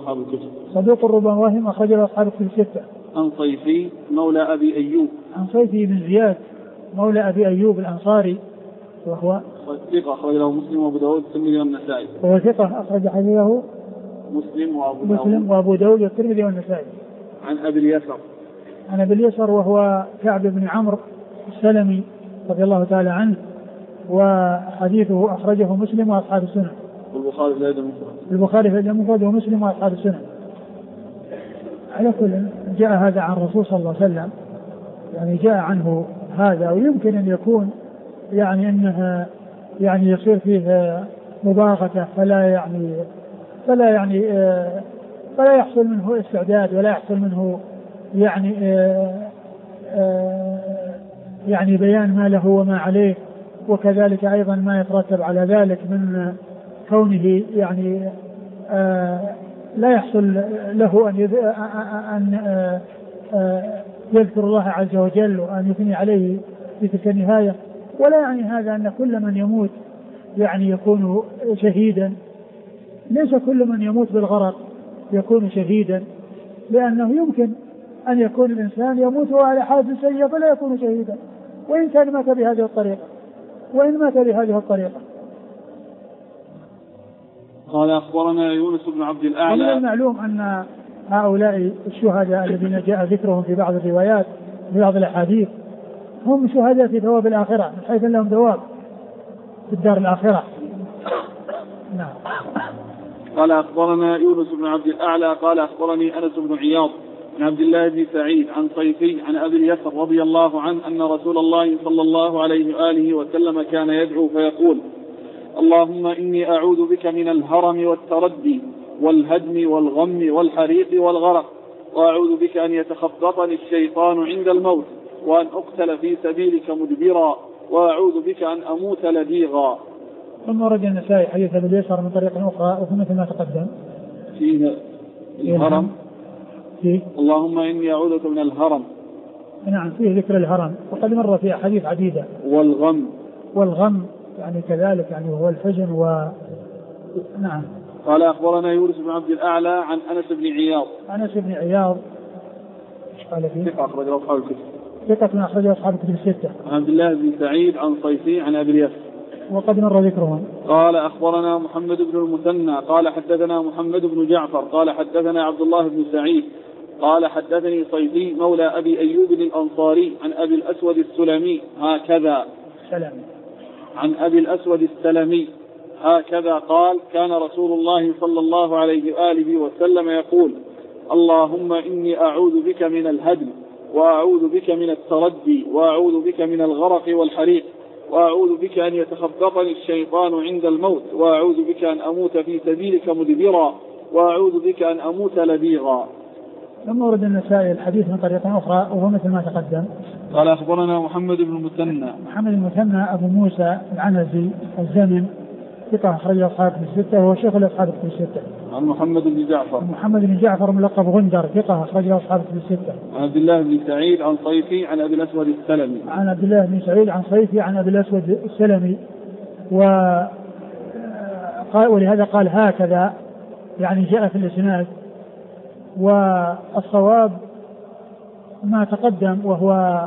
أصحاب الكتب الستة. عن صيفي مولى أبي أيوب. عن صيفي بن زياد مولى أبي أيوب الأنصاري وهو ثقة أخرجه مسلم وأبو داود والترمذي والنسائي. وهو ثقة أخرج حديثه مسلم وأبو داود والترمذي والنسائي. عن أبي اليسر وهو كعب بن عمرو السلمي رضي الله تعالى عنه، وحديثه أخرجه مسلم وأصحاب السنن. البخاري في المفرد ومسلم وأصحاب السنن. على كل جاء هذا عن الرسول صلى الله عليه وسلم، يعني جاء عنه هذا، ويمكن أن يكون يعني أنها يعني يصير فيه مباغتة فلا يحصل منه استعداد ولا يحصل منه يعني بيان ما له وما عليه، وكذلك أيضا ما يترتب على ذلك من كونه يعني لا يحصل له أن يذكر الله عز وجل وأن يثني عليه في تلك النهاية. ولا يعني هذا أن كل من يموت يعني يكون شهيدا، ليس كل من يموت بالغرق يكون شهيدا، لأنه يمكن أن يكون الإنسان يموت على حالة سيئة فلا يكون شهيدا وإن كان مات بهذه الطريقة. قال أخبرنا يونس بن عبد الأعلى. ومن المعلوم أن هؤلاء الشهداء الذين جاء ذكرهم في بعض الروايات في بعض الأحاديث هم شهداء في ثواب الآخرة من حيث لهم ثواب في الدار الآخرة. نعم. قال أخبرنا يونس بن عبد الأعلى قال أخبرني أنس بن عياض عن عبد الله بن سعيد عن صيفي عن أبي اليسر رضي الله عنه أن رسول الله صلى الله عليه وآله وسلم كان يدعو فيقول: اللهم إني أعوذ بك من الهرم والتردي والهدم والغم والحريق والغرق، وأعوذ بك أن يتخبطني الشيطان عند الموت، وأن أقتل في سبيلك مدبرا، وأعوذ بك أن أموت لديغا. ثم ورد النسائي حديث أبي اليسر من طريق أخرى ومثل ما تقدم فيه الهرم فيه اللهم إني أعوذ بك من الهرم. نعم فيه ذكر الهرم وقد مر في أحاديث عديدة. والغم يعني كذلك يعني هو الحزن نعم. قال أخبرنا يونس بن عبد الأعلى عن أنس بن عياض. ايش قال فيه؟ ثقة أخرجه أصحاب الكتب. ثقة أخرجه أصحاب الكتب الستة. عن عبد الله بن سعيد عن صيفي عن أبي اليسر وقد مر ذكرهم. قال أخبرنا محمد بن المثنى قال حدثنا محمد بن جعفر قال حدثنا عبد الله بن سعيد قال حدثني صيفي مولى أبي أيوب الأنصاري عن أبي الأسود السلمي هكذا عن أبي الأسود السلمي هكذا قال: كان رسول الله صلى الله عليه وآله وسلم يقول: اللهم إني أعوذ بك من الهدم، وأعوذ بك من التردي، وأعوذ بك من الغرق والحريق، وأعوذ بك أن يتخبطني الشيطان عند الموت، وأعوذ بك أن أموت في سبيلك مدبرا، وأعوذ بك أن أموت لديغا. ثم ورد النسائي الحديث من طريقة أخرى وهو مثل ما تقدم. قال أخبرنا محمد بن المثنى أبو موسى العنزي الزمن ثقة أخرجه أصحاب الستة وهو شيخ الأصحاب الستة. عن محمد بن جعفر ملقب غندر ثقة أخرجه أصحاب الستة. عن عبد الله بن سعيد عن صيفي عن أبي الأسود السلمي. عن عبد الله بن سعيد عن صيفي عن أبي الأسود السلمي ولهذا قال هكذا يعني جاء في الإسناد. والصواب ما تقدم وهو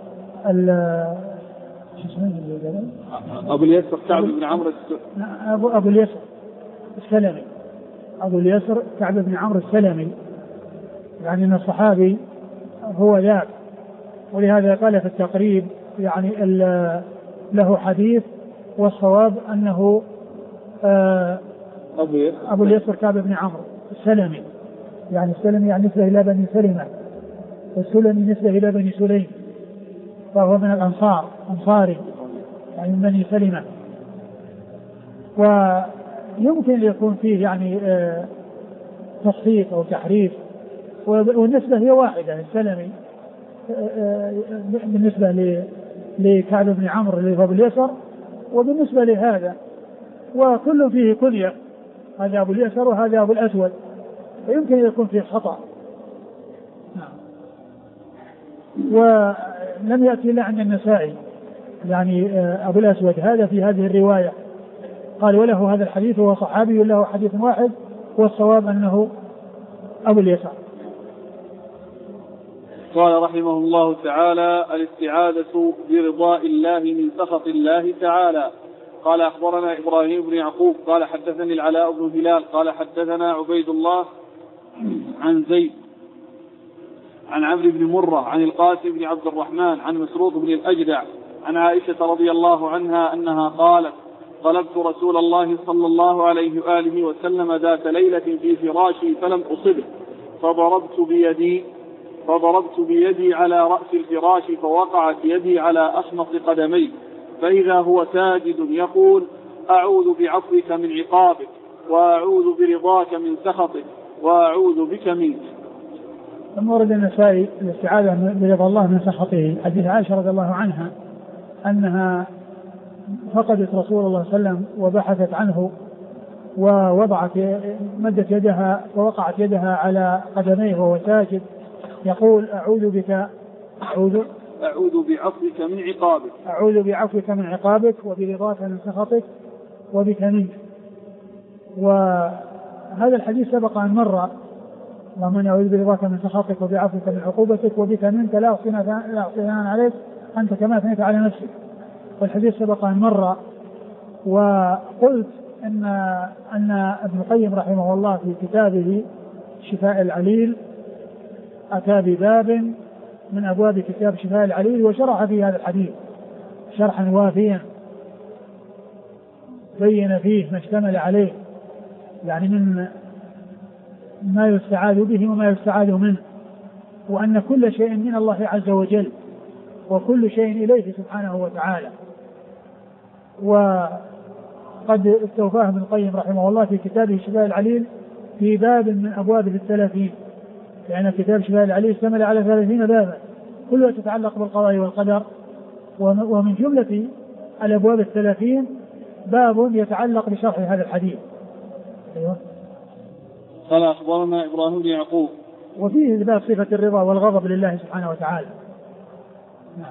أبو اليسر كعب بن عمرو أبو اليسر السلمي. أبو اليسر كعب بن عمرو السلمي يعني أن الصحابي هو ذاك، ولهذا قال في التقريب يعني له حديث والصواب أنه أبو اليسر كعب بن عمرو السلمي يعني السلمي يعني نسبة إلى بني سلمة والسلمي نسبة إلى بني سليم فهو من الأنصار أنصاري يعني من بني سلمة. ويمكن يكون فيه يعني تصحيح أو تحريف والنسبة هي واحدة السلمي بالنسبة لكعب بن عمرو اللي هو أبو اليسر وبالنسبة لهذا وكل فيه كنية هذا أبو اليسر وهذا أبو الأسود فيمكن يكون فيه خطأ. ولم يأتي إلا عند النسائي يعني أبو الأسود هذا في هذه الرواية قال وله هذا الحديث وهو صحابي له حديث واحد والصواب أنه أبو اليسر. قال رحمه الله تعالى: الاستعاذة برضاء الله من سخط الله تعالى. قال أخبرنا إبراهيم بن يعقوب قال حدثني العلاء بن هلال قال حدثنا عبيد الله عن زيد عن عمرو بن مرة عن القاسم بن عبد الرحمن عن مسروق بن الأجدع عن عائشة رضي الله عنها أنها قالت: طلبت رسول الله صلى الله عليه وآله وسلم ذات ليلة في فراشي فلم أصبه فضربت بيدي على رأس الفراش فوقعت يدي على أخمص قدمي فإذا هو ساجد يقول: أعوذ بعفوك من عقابك، وأعوذ برضاك من سخطك، وأعوذ بك منك. ثم ورد النسائي الاستعاذة برضا الله من سخطه حديث عائشة رضي الله عنها أنها فقدت رسول الله صلى الله عليه وسلم وبحثت عنه مدت يدها ووقعت يدها على قدميه وهو ساجد يقول: أعوذ بعفوك من عقابك، أعوذ بعفوك من عقابك وبرضاك من سخطك وبك منك. وهذا الحديث سبق أن مر اللهم إني أعوذ برضاك من سخطك وبعفوك من عقوبتك وبك منك لا أحصي ثناء عليك أنت كما أثنيت على نفسك. والحديث سبق أن مر. وقلت أن ابن القيم رحمه الله في كتابه شفاء العليل أتى بباب من أبواب كتاب شفاء العليل وشرح في هذا الحديث شرحا وافيا بين فيه ما اشتمل عليه، يعني من ما يستعاذ به وما يستعاذ منه، وأن كل شيء من الله عز وجل وكل شيء إليه سبحانه وتعالى. وقد استوفاه ابن القيم رحمه الله في كتابه شفاء العليل في باب من أبواب 30، لأن كتاب شفاء العليل اشتمل على 30 بابا كلها تتعلق بالقضاء والقدر، ومن جملة الأبواب 30 باب يتعلق بشرح هذا الحديث. أيوة. قال أخبرنا إبراهيم بن يعقوب وفيه إثبات صفة الرضا والغضب لله سبحانه وتعالى. نعم.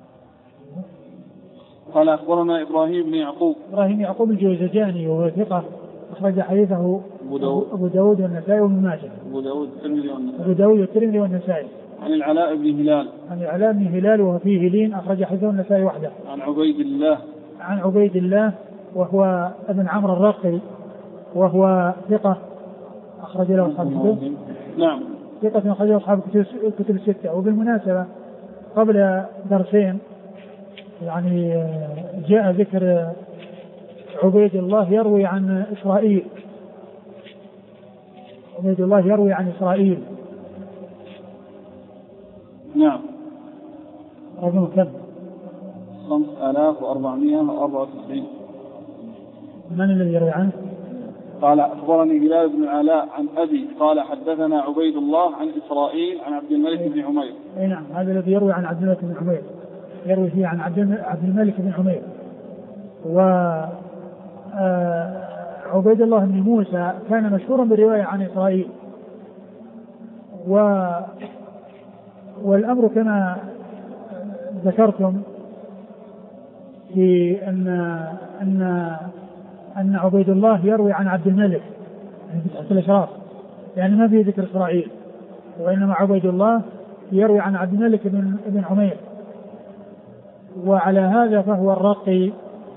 قال أخبرنا إبراهيم بن يعقوب الجوزجاني وهو ثقة أخرج حديثه أبو داود والنسائي وابن ماجه. أبو داود والترمذي والنسائي. عن العلاء بن هلال وهو فيه لين أخرج حديثه النسائي وحده. عن عبيد الله وهو ابن عمرو الرقي وهو ثقة أخرج له أصحاب الكتب. نعم. ثقة أخرج له أصحاب الكتب 6. وبالمناسبة قبل درسين يعني جاء ذكر عبيد الله يروي عن إسرائيل. عبيد الله يروي عن إسرائيل. نعم. رقم كم؟ 5494. من الذي يروي عنه؟ قال أخبرني هلال بن العلاء عن أبي قال حدثنا عبيد الله عن إسرائيل عن عبد الملك بن عمير. أي نعم، هذا الذي يروي عن عبد الملك بن عمير، يروي فيه عن عبد الملك بن عمير. وعبيد الله بن موسى كان مشهورا بالرواية عن إسرائيل. والأمر كما ذكرتم في أن عبيد الله يروي عن عبد الملك في تحت الإشراف، يعني ما في ذكر إسرائيل، وإنما عبيد الله يروي عن عبد الملك بن عمير. وعلى هذا فهو الرقي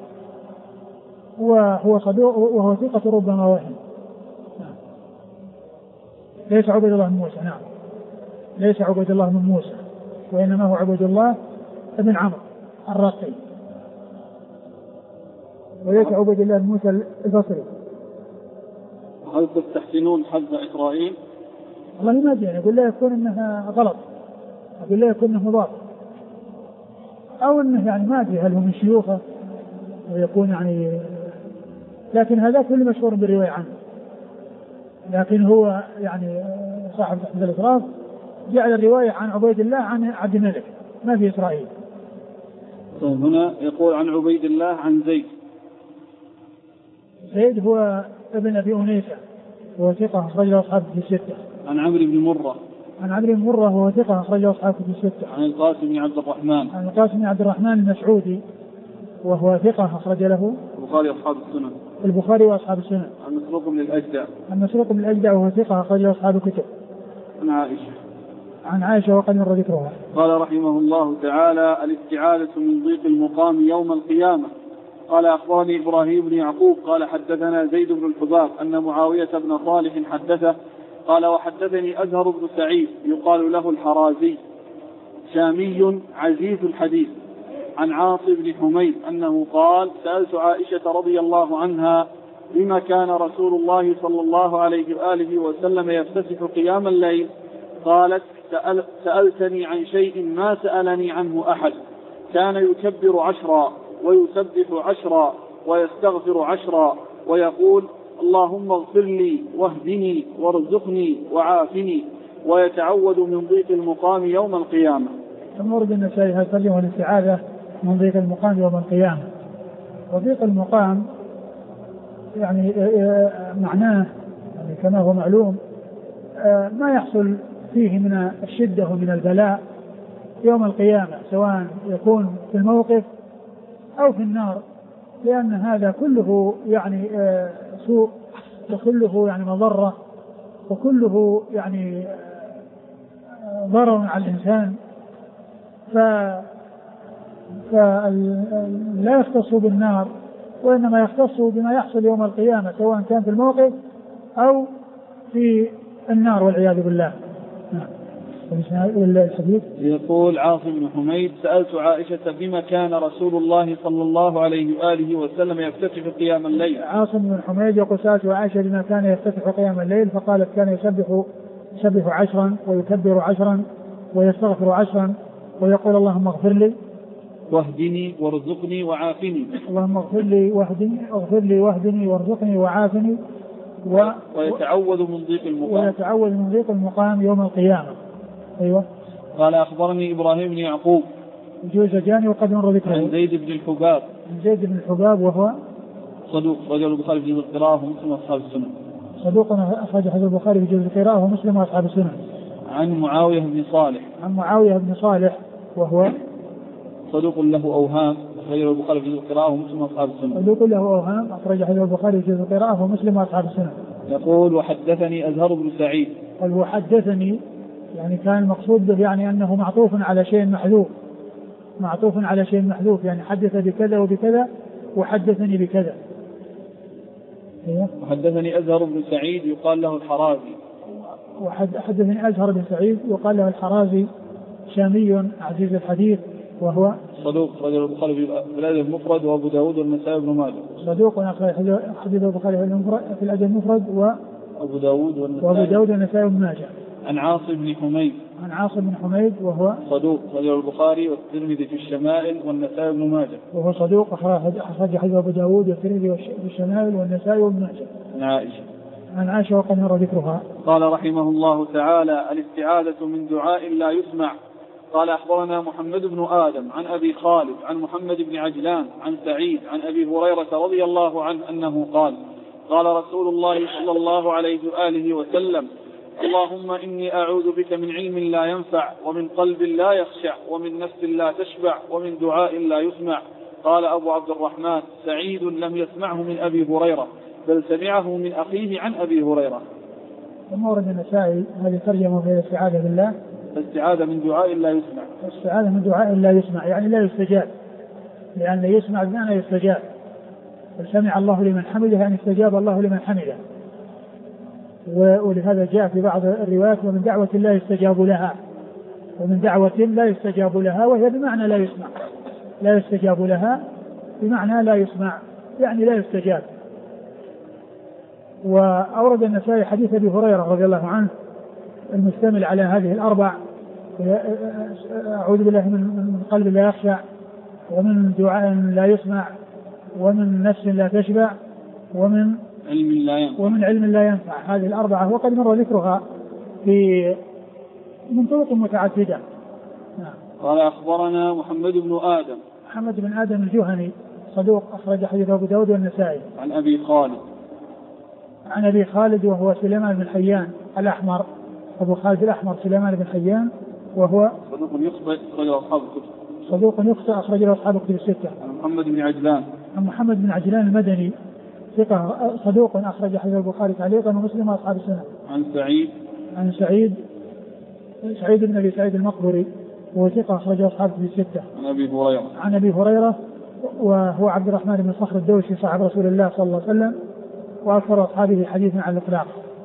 وهو صدوق وهو ثقة ربما وهم. ليس عبيد الله بن موسى. نعم، ليس عبيد الله بن موسى، وإنما هو عبيد الله بن عمرو الرقي، وليس عبيد الله بن موسى البصري. هل تستحسنون حذف إسرائيل؟ والله ما أدري، أقول لا يكون إنها غلط، أقول لا يكون إنه مضاف، أو إنه يعني ما أدري هل هو من شيوخه ويكون يعني، لكن هذا كل مشهور بالرواية عنه. لكن هو يعني صاحب تحت الإشراف جعل الرواية عن عبيد الله عن عبد الملك، ما في إسرائيل. طيب هنا يقول عن عبيد الله عن زيد هو ابن أبي أنيسة وهو ثقة أخرج له أصحاب في 6. عن عمرو بن مرة وهو ثقة أخرج له أصحاب في 6. عن القاسم بن عبد الرحمن المسعودي وهو ثقة أخرج له البخاري وأصحاب السنن. عن مسروق بن الأجدع وهو ثقة أخرج له أصحاب الكتب. عن عائشة وقد مر ذكرها. قال رحمه الله تعالى: الاستعاذة من ضيق المقام يوم القيامة. قال أخبرني إبراهيم بن يعقوب قال حدثنا زيد بن الحباب أن معاوية بن صالح حدثه قال: وحدثني أزهر بن سعيد يقال له الحرازي شامي عزيز الحديث عن عاصم بن حميد أنه قال: سألت عائشة رضي الله عنها بما كان رسول الله صلى الله عليه وآله وسلم يفتتح قيام الليل؟ قالت: سألتني عن شيء ما سألني عنه أحد، كان يكبر 10 ويسبح 10 ويستغفر 10 ويقول: اللهم اغفر لي واهدني وارزقني وعافني، ويتعوذ من ضيق المقام يوم القيامة. ثم ورد النسائي هذا ترجمة الاستعاذة من ضيق المقام يوم القيامة. وضيق المقام يعني معناه يعني كما هو معلوم ما يحصل فيه من الشدة ومن البلاء يوم القيامة، سواء يكون في الموقف أو في النار، لأن هذا كله يعني سوء وكله يعني مضرة وكله يعني ضرر على الإنسان، فلا يختص بالنار وإنما يختص بما يحصل يوم القيامة سواء كان في الموقف أو في النار والعياذ بالله. يقول عاصم بن حميد: سألت عائشة بما كان رسول الله صلى الله عليه وآله وسلم يفتتح قيام الليل. عاصم بن حميد يقول: سألت عائشة بما كان يفتتح قيام الليل، فقالت: كان يسبح 10 ويكبر 10 ويستغفر 10 ويقول: اللهم اغفر لي واهدني وارزقني وعافني. اللهم اغفر لي واهدني وارزقني وعافني. ويتعوذ من ضيق المقام يوم القيامة. أيوة. قال: أخبرني إبراهيم بن يعقوب الجوزجاني وقد مر ذكره. عن زيد بن الحباب وهو صدوق، رجل البخاري في جزء القراءة ومسلم وأصحاب السنن. صدوق أخرج حديث البخاري في جزء القراءة ومسلم وأصحاب السنن. عن معاوية بن صالح وهو صدوق له أوهام، أخرج البخاري في جزء القراءة ومسلم وأصحاب السنن. صدوق له أوهام، أخرج حديث البخاري في جزء القراءة ومسلم وأصحاب السنن. يقول: وحدثني أزهر بن سعيد. وحدثني يعني كان المقصود به يعني أنه معطوف على شيء محذوف، يعني حدث بكذا وبكذا وحدثني بكذا. وحدثني أزهر بن سعيد يقال له الحرازي. وحدثني أزهر بن سعيد يقال له الحرازي، شامي عزيز الحديث، وهو صدوق، رجل البخاري في الأدب المفرد وأبو داود والنسائي بن ماجه. صدوق حديث البخاري في الأدب المفرد وأبو داود والنسائي بن ماجه. عن عاصم بن حميد وهو صدوق، رجل البخاري والترمذي في الشمائل والنسائي بن ماجه. وهو صدوق، أخرج حديث أبو داود والترمذي في الشمائل والنسائي بن ماجه. عن عائشة وقد مر ذكرها. قال رحمه الله تعالى: الاستعاذة من دعاء لا يسمع. قال: أخبرنا محمد بن آدم عن أبي خالد عن محمد بن عجلان عن سعيد عن أبي هريرة رضي الله عنه أنه قال: قال رسول الله صلى الله عليه وآله وسلم: اللهم إني أعوذ بك من علم لا ينفع ومن قلب لا يخشع ومن نفس لا تشبع ومن دعاء لا يسمع. قال أبو عبد الرحمن: سعيد لم يسمعه من أبي هريرة بل سمعه من أخيه عن أبي هريرة. ثم ورد النسائي هذه ترجمة في الاستعاذة بالله: الاستعاذة من دعاء لا يسمع. الاستعاذة من دعاء لا يسمع يعني لا يستجاب، لأن يسمع بمعنى يستجاب. فسمع الله لمن حمده يعني استجاب الله لمن حمده. ولهذا جاء في بعض الروايات: ومن دعوة لا يستجاب لها، وهي بمعنى لا يسمع. لا يستجاب لها بمعنى لا يسمع يعني لا يستجاب. وأورد النسائي حديث أبي هريرة رضي الله عنه المشتمل على هذه الأربع: أعوذ بالله من قلب لا يخشع ومن دعاء لا يسمع ومن نفس لا تشبع ومن علم لا ينفع. هذه الأربعة وقد مر ذكرها من طرق متعددة. قال: أخبرنا محمد بن آدم الجهني صدوق، أخرج حديث أبو داود والنسائي. عن أبي خالد وهو سليمان بن حيان الأحمر، أبو خالد الأحمر سليمان بن حيان، وهو صدوق يخطئ أخرج له أصحاب الكتب الستة. عن محمد بن عجلان المدني ثقة صدوق، أخرج حديث البخاري تعليقا ومسلم وأصحاب السنة. عن سعيد بن أبي سعيد المقبري وهو ثقة، أخرج أصحاب الكتب الستة. عن أبي هريرة وهو عبد الرحمن بن صخر الدوسي صاحب رسول الله صلى الله عليه وسلم، وأكثر أصحابه حديثا عن الإطلاق.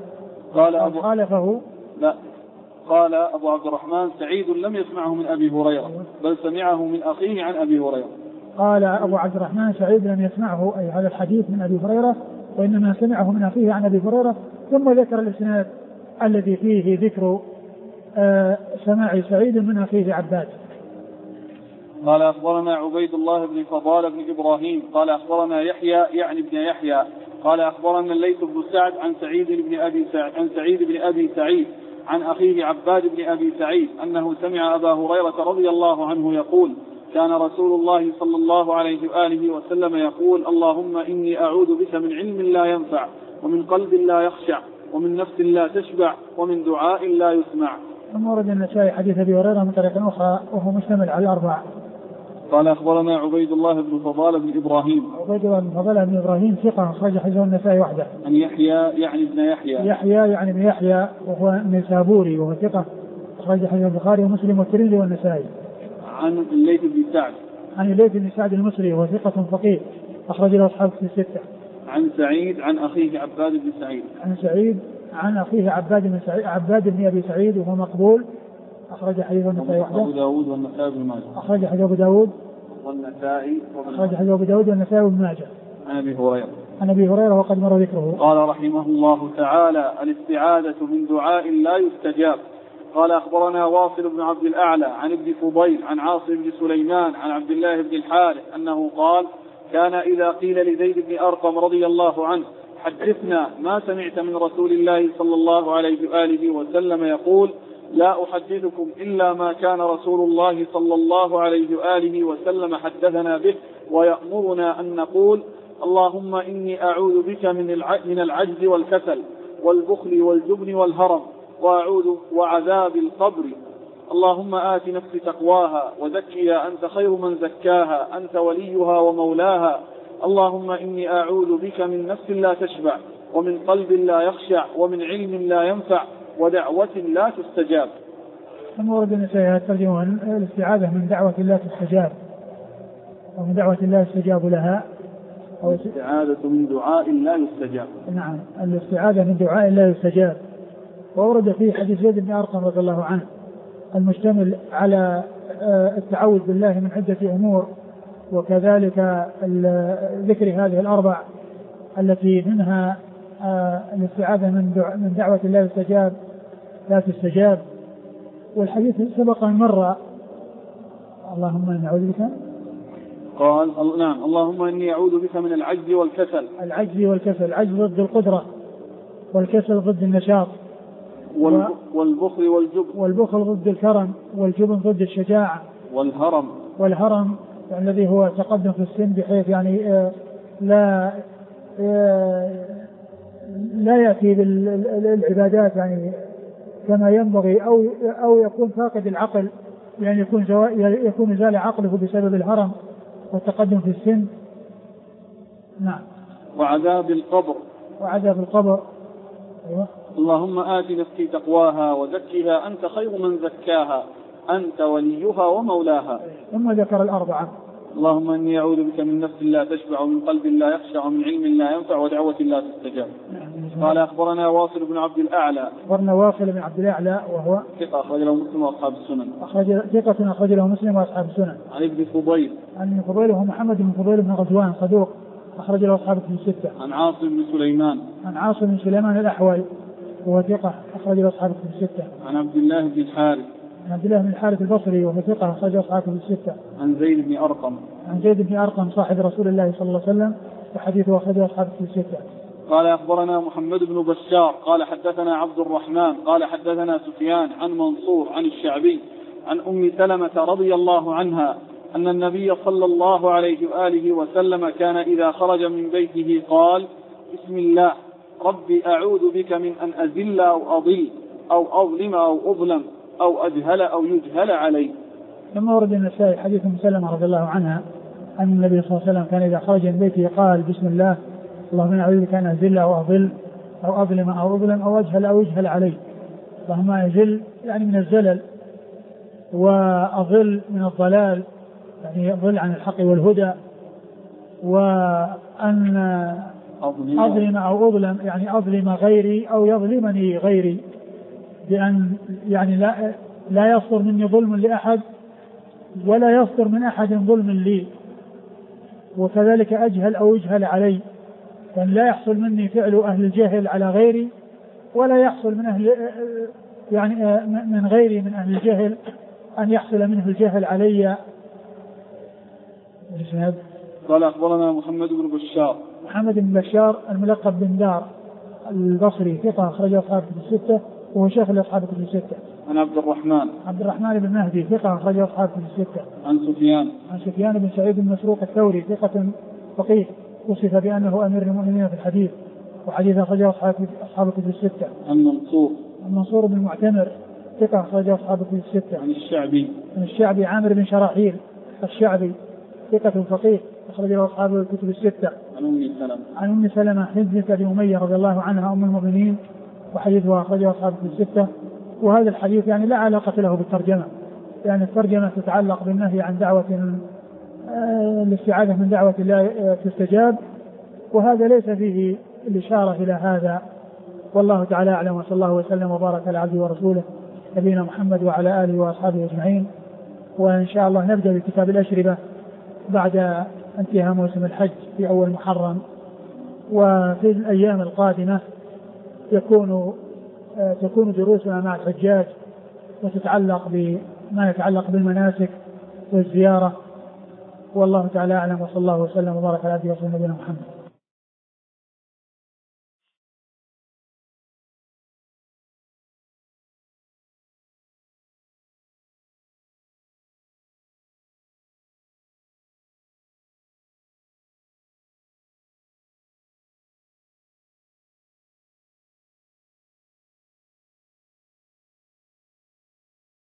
قال أبو عبد الرحمن: سعيد لم يسمعه من أبي هريرة بل سمعه من أخيه عن أبي هريرة. قال أبو عبد الرحمن: سعيد لم يسمعه أي هذا الحديث من أبي هريرة وإنما سمعه من أخيه عن أبي هريرة. ثم ذكر الإسناد الذي فيه ذكر سماع سعيد من أخيه عباد. قال: أخبرنا عبيد الله بن فضال بن إبراهيم قال: أخبرنا يحيى يعني ابن يحيى قال: أخبرنا الليث بن سعد عن سعيد بن أبي سعيد عن أخيه عباد بن أبي سعيد أنه سمع أبا هريرة رضي الله عنه يقول: كان رسول الله صلى الله عليه وآله وسلم يقول: اللهم إني أعوذ بك من علم لا ينفع ومن قلب لا يخشع ومن نفس لا تشبع ومن دعاء لا يسمع. ثم ورد النسائي حديث أبي هريرة من طريق أخرى وهو مشتمل على الأربع: قال أخبرنا عبيد الله بن فضالة بن إبراهيم. عبيد الله بن فضالة بن إبراهيم ثقة أخرج حديثه النسائي وحده. عن يحيى يعني ابن يحيى. يحيى يعني ابن يحيى وهو نيسابوري وهو ثقة أخرج حديث البخاري ومسلم والترمذي والنسائي. عن الليث بن سعد. عن الليث بن سعد المصري وهو ثقة فقيه أخرج له أصحاب في الستة. عن سعيد عن أخيه عباد بن سعيد. عن سعيد عن أخيه عباد بن أبي سعيد وهو مقبول أخرج حديث النسائي وحده. أبو داود والنسائي بن ماجه. أخرج حديث أبو داود والنسائي. أخرج حديث أبو داود والنسائي بن ماجه. عن أبي هريرة. عن أبي هريرة وقد مر ذكره. قال رحمه الله تعالى: الاستعاذة من دعاء لا يستجاب. قال أخبرنا واصل بن عبد الأعلى عن ابن فضيل عن عاصم بن سليمان عن عبد الله بن الحارث أنه قال: كان إذا قيل لزيد بن أرقم رضي الله عنه: حدثنا ما سمعت من رسول الله صلى الله عليه وآله وسلم يقول: لا أحدثكم إلا ما كان رسول الله صلى الله عليه وآله وسلم حدثنا به ويأمرنا أن نقول: اللهم إني أعوذ بك من العجز والكسل والبخل والجبن والهرم وعذاب القبر. اللهم آت نفسي تقواها وزكها أنت خير من زكاها أنت وليها ومولاها. اللهم إني أعوذ بك من نفس لا تشبع ومن قلب لا يخشع ومن علم لا ينفع ودعوة لا تستجاب. ثم ورد النسائي ترجمة الاستعاذة من دعوة لا تستجاب ومن دعوة لا يستجاب لها، أو الاستعاذة من دعاء لا يستجاب. نعم، الاستعاذة من دعاء لا يستجاب. وورد فيه حديث زيد بن أرقم رضي الله عنه المشتمل على التعوذ بالله من عدة أمور، وكذلك ذكر هذه الأربع التي منها الاستعاذة من دعوة لا تستجاب. والحديث سبق أن مر. اللهم إني أعوذ بك. قال نعم: اللهم إني أعوذ بك من العجز والكسل. العجز ضد القدرة، والكسل ضد النشاط، والبخل والجبن. والبخل ضد الكرم، والجبن ضد الشجاعة، والهرم الذي هو تقدم في السن بحيث يعني لا يأتي بالعبادات يعني كما ينبغي، أو يكون فاقد العقل، يعني يكون زال عقله بسبب الهرم والتقدم في السن. نعم. وعذاب القبر. أيوة. اللهم آت نفسي تقواها وزكها أنت خير من زكاها أنت وليها ومولاها. ثم ذكر الأربعة: اللهم إني أعوذ بك من نفس لا تشبع ومن قلب لا يخشع ومن علم لا ينفع ودعوة لا تستجاب. قال أخبرنا واصل بن عبد الأعلى. وهو ثقة أخرج له مسلم وأصحاب السنن. أخرج له مسلم وأصحاب السنن. عن ابن فضيل. وهو محمد بن فضيل بن غزوان صدوق أخرج له أصحاب الستة. عن عاصم بن سليمان الأحول وهو ثقة أخرج له أصحاب الستة. عن عبد الله بن الحارث البصري وهو ثقة أخرج له أصحاب الستة. عن زيد بن أرقم صاحب رسول الله صلى الله عليه وسلم وحديثه أخرج له أصحاب الستة. قال أخبرنا محمد بن بشار قال حدثنا عبد الرحمن قال حدثنا سفيان عن منصور عن الشعبي عن أم سلمة رضي الله عنها أن النبي صلى الله عليه وآله وسلم كان إذا خرج من بيته قال: بسم الله ربي أعوذ بك من أن أذل أو أضل أو أظلم أو أظلم أو أجهل أو يجهل علي. لما ورد النسائي حديث أم سلمة رضي الله عنها أن النبي صلى الله عليه وسلم كان إذا خرج من بيته قال: بسم الله اللهم أعوذ بك أن أذل أو أضل أو أظلم أو أظلم أو أجهل أو يجهل علي. اللهم أذل يعني من الزلل، وأضل من الضلال يعني أضل عن الحق والهدى، وأن أظلم أو أظلم يعني أظلم غيري أو يظلمني غيري، بأن يعني لا يصدر مني ظلم لأحد ولا يصدر من أحد ظلم لي، وكذلك أجهل أو يجهل علي، يعني لا يحصل مني فعل أهل الجهل على غيري ولا يحصل من من غيري من أهل الجهل أن يحصل منه الجهل علي. قال أخبرنا محمد بن بشار الملقب بن دار البصري ثقة أخرج أصحاب الستة وهو شيخ لأصحاب الستة. عن عبد الرحمن بن مهدي ثقة أخرج أصحاب الستة. عن سفيان بن سعيد بن مسروق الثوري ثقة فقيه وصف بأنه أمير المؤمنين في الحديث وحديث أخرج أصحاب الستة. عن منصور بن معتمر ثقة أخرج أصحاب الستة. عن الشعبي عامر بن شراحيل الشعبي ثقة فقيه أخرج له أصحاب الكتب الستة. عن أم سلمة بنت أبي أمية رضي الله عنها أم المؤمنين وحديثها أخرجه أصحاب الكتب الستة. وهذا الحديث يعني لا علاقة له بالترجمة، يعني الترجمة تتعلق بالنهي عن دعوة الاستعاذة من دعوة لا تستجاب، وهذا ليس فيه الإشارة إلى هذا. والله تعالى أعلم، وصلى الله وسلم وبارك على عبده ورسوله نبينا محمد وعلى آله وأصحابه أجمعين. وإن شاء الله نبدأ بكتاب الأشربة بعد انتهاء موسم الحج في أول محرم. وفي الأيام القادمة تكون دروسنا مع الحجاج وتتعلق بما يتعلق بالمناسك والزيارة. والله تعالى أعلم، وصلى الله وسلم وبارك على عبده ورسوله نبينا محمد.